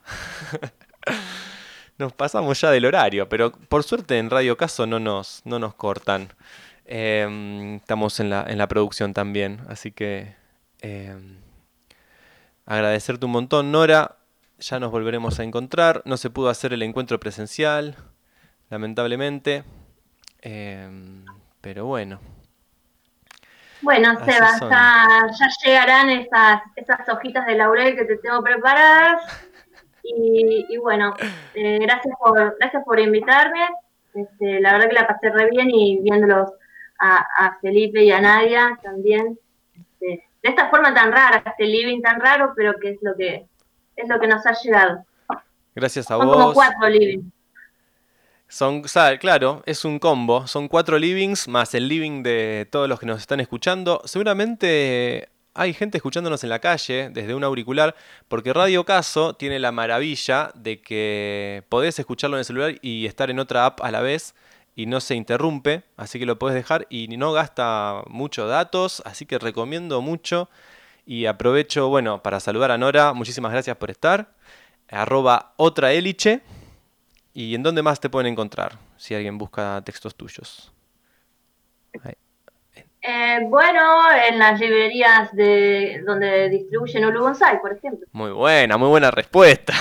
Nos pasamos ya del horario, pero por suerte en Radio Caso no nos, no nos cortan. Eh, estamos en la, en la producción también, así que eh, agradecerte un montón, Nora. Ya nos volveremos a encontrar. No se pudo hacer el encuentro presencial, lamentablemente. Eh, pero bueno. Bueno, Así Seba, son. ya, ya llegarán esas, esas hojitas de laurel que te tengo preparadas. Y, y bueno, eh, gracias por gracias por invitarme. Este, la verdad que la pasé re bien y viéndolos a, a Felipe y a Nadia también. Este, de esta forma tan rara, este living tan raro, pero que es lo que es lo que nos ha llegado. Gracias a Son como vos. cuatro livings. Son, o sea, claro, es un combo. Son cuatro livings más el living de todos los que nos están escuchando. Seguramente hay gente escuchándonos en la calle desde un auricular, porque Radio Caso tiene la maravilla de que podés escucharlo en el celular y estar en otra app a la vez y no se interrumpe, así que lo podés dejar y no gasta mucho datos, así que recomiendo mucho. Y aprovecho, bueno, para saludar a Nora, muchísimas gracias por estar. Arroba otra Eliche. ¿Y en dónde más te pueden encontrar si alguien busca textos tuyos? Ahí. Eh, bueno, en las librerías de donde distribuyen Ulu Bonsai, por ejemplo. Muy buena, muy buena respuesta.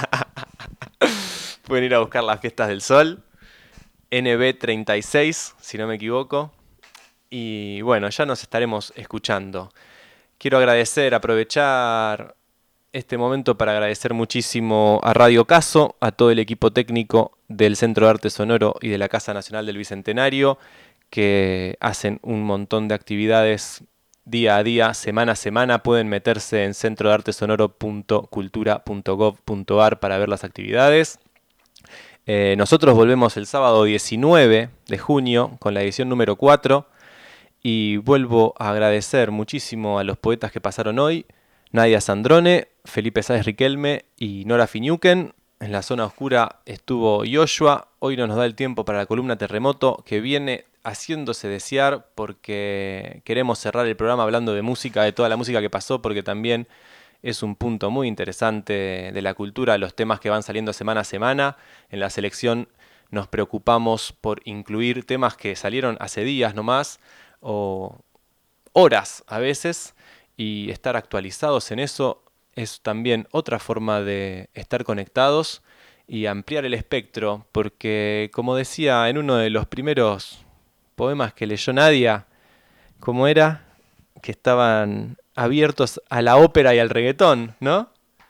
Pueden ir a buscar las Fiestas del Sol. N B treinta y seis, si no me equivoco. Y bueno, ya nos estaremos escuchando. Quiero agradecer, aprovechar este momento para agradecer muchísimo a Radio Caso, a todo el equipo técnico del Centro de Arte Sonoro y de la Casa Nacional del Bicentenario, que hacen un montón de actividades día a día, semana a semana. Pueden meterse en centro de arte sonoro punto cultura punto gov punto ar para ver las actividades. Eh, nosotros volvemos el sábado diecinueve de junio con la edición número cuatro y vuelvo a agradecer muchísimo a los poetas que pasaron hoy: Nadia Sandrone, Felipe Sáez Riquelme y Nora Fiñuken. En la zona oscura estuvo Joshua. Hoy no nos da el tiempo para la columna Terremoto, que viene haciéndose desear porque queremos cerrar el programa hablando de música, de toda la música que pasó, porque también es un punto muy interesante de la cultura, los temas que van saliendo semana a semana. En la selección nos preocupamos por incluir temas que salieron hace días nomás, o horas a veces, y estar actualizados en eso es también otra forma de estar conectados y ampliar el espectro, porque como decía en uno de los primeros poemas que leyó Nadia, ¿cómo era? Que estaban abiertos a la ópera y al reggaetón, ¿no?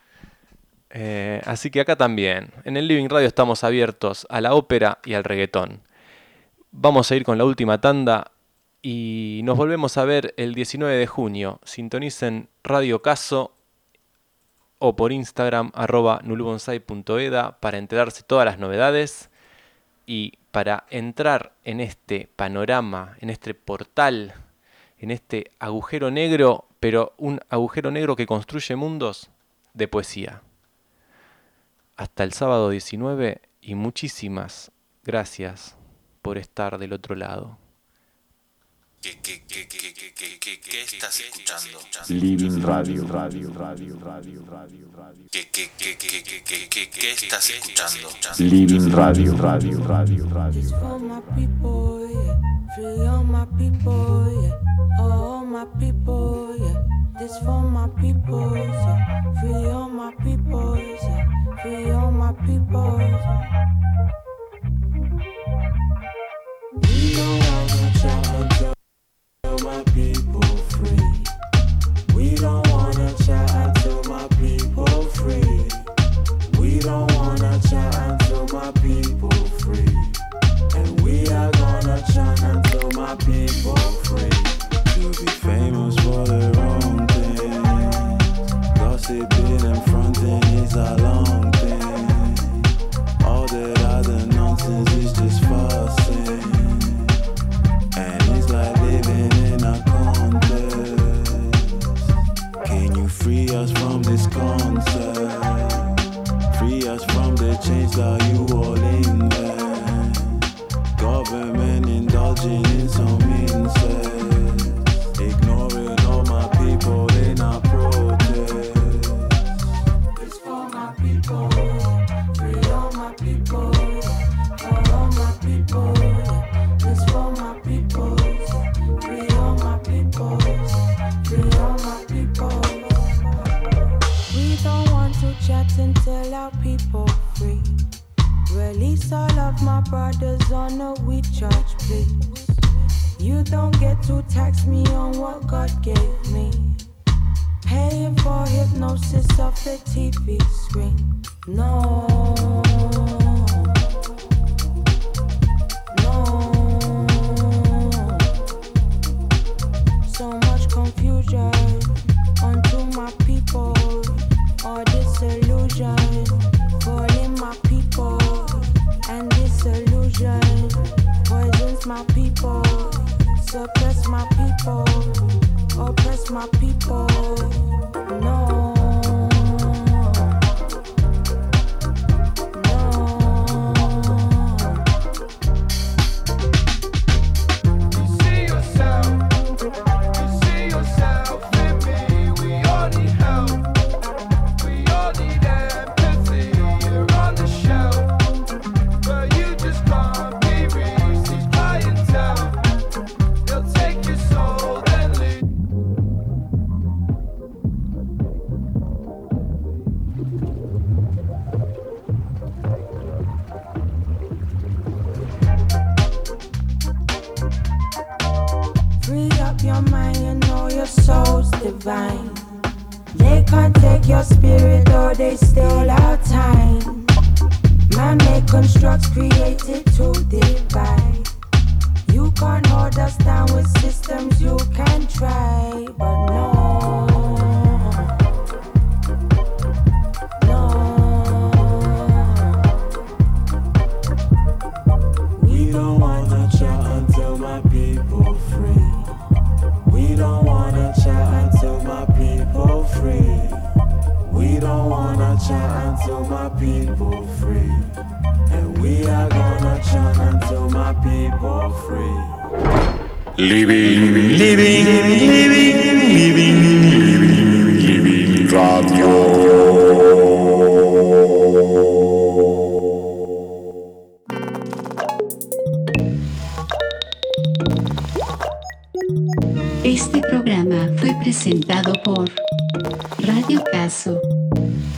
Eh, así que acá también, en el Living Radio estamos abiertos a la ópera y al reggaetón. Vamos a ir con la última tanda y nos volvemos a ver el diecinueve de junio. Sintonicen Radio Caso o por Instagram arroba nulubonsai punto eda para enterarse todas las novedades y para entrar en este panorama, en este portal, en este agujero negro, pero un agujero negro que construye mundos de poesía. Hasta el sábado diecinueve y muchísimas gracias por estar del otro lado. ¿Qué, qué, qué, qué, qué, qué, qué, qué estás escuchando? Living Radio, Radio, Radio, Radio, Radio, Radio. ¿Qué, qué, qué, qué, qué, qué, qué, qué estás escuchando? Living Radio, Radio, Radio, Radio. This for my people, yeah. Free all my people, yeah. All my people, yeah. This for my people, yeah. Free all my people, yeah. Free all my people, yeah. We don't wanna chat until my people free. We don't wanna chat until my people free. We don't wanna chat until my people free. And we are gonna chat until my people free. You'll be famous for the wrong thing. Gossiping and fronting is a long thing. All that other nonsense is just fussing. And it's like living in a contest. Can you free us from this concept? Free us from the chains that you all in there. Government indulging in some incest. Ignoring all my people in our protest. It's for my people, free all my people. Oh. brothers on a weak church, please. You don't get to tax me on what God gave me. Paying for hypnosis off the T V screen. No. No. So much confusion onto my people. All disillusion. Calling my people. And disillusion poisons my people. Suppress my people. Oppress my people. No. Divine. They can't take your spirit or they steal our time. Man-made constructs created to divide. You can't hold us down with systems you can try, but no. No. We don't wanna chat until my people free. We don't wanna chat until my people free. We don't wanna chat until my people free. And we are gonna chat until my people free. Living, living, living, living, living, living radio. Este programa fue presentado por Radio Caso.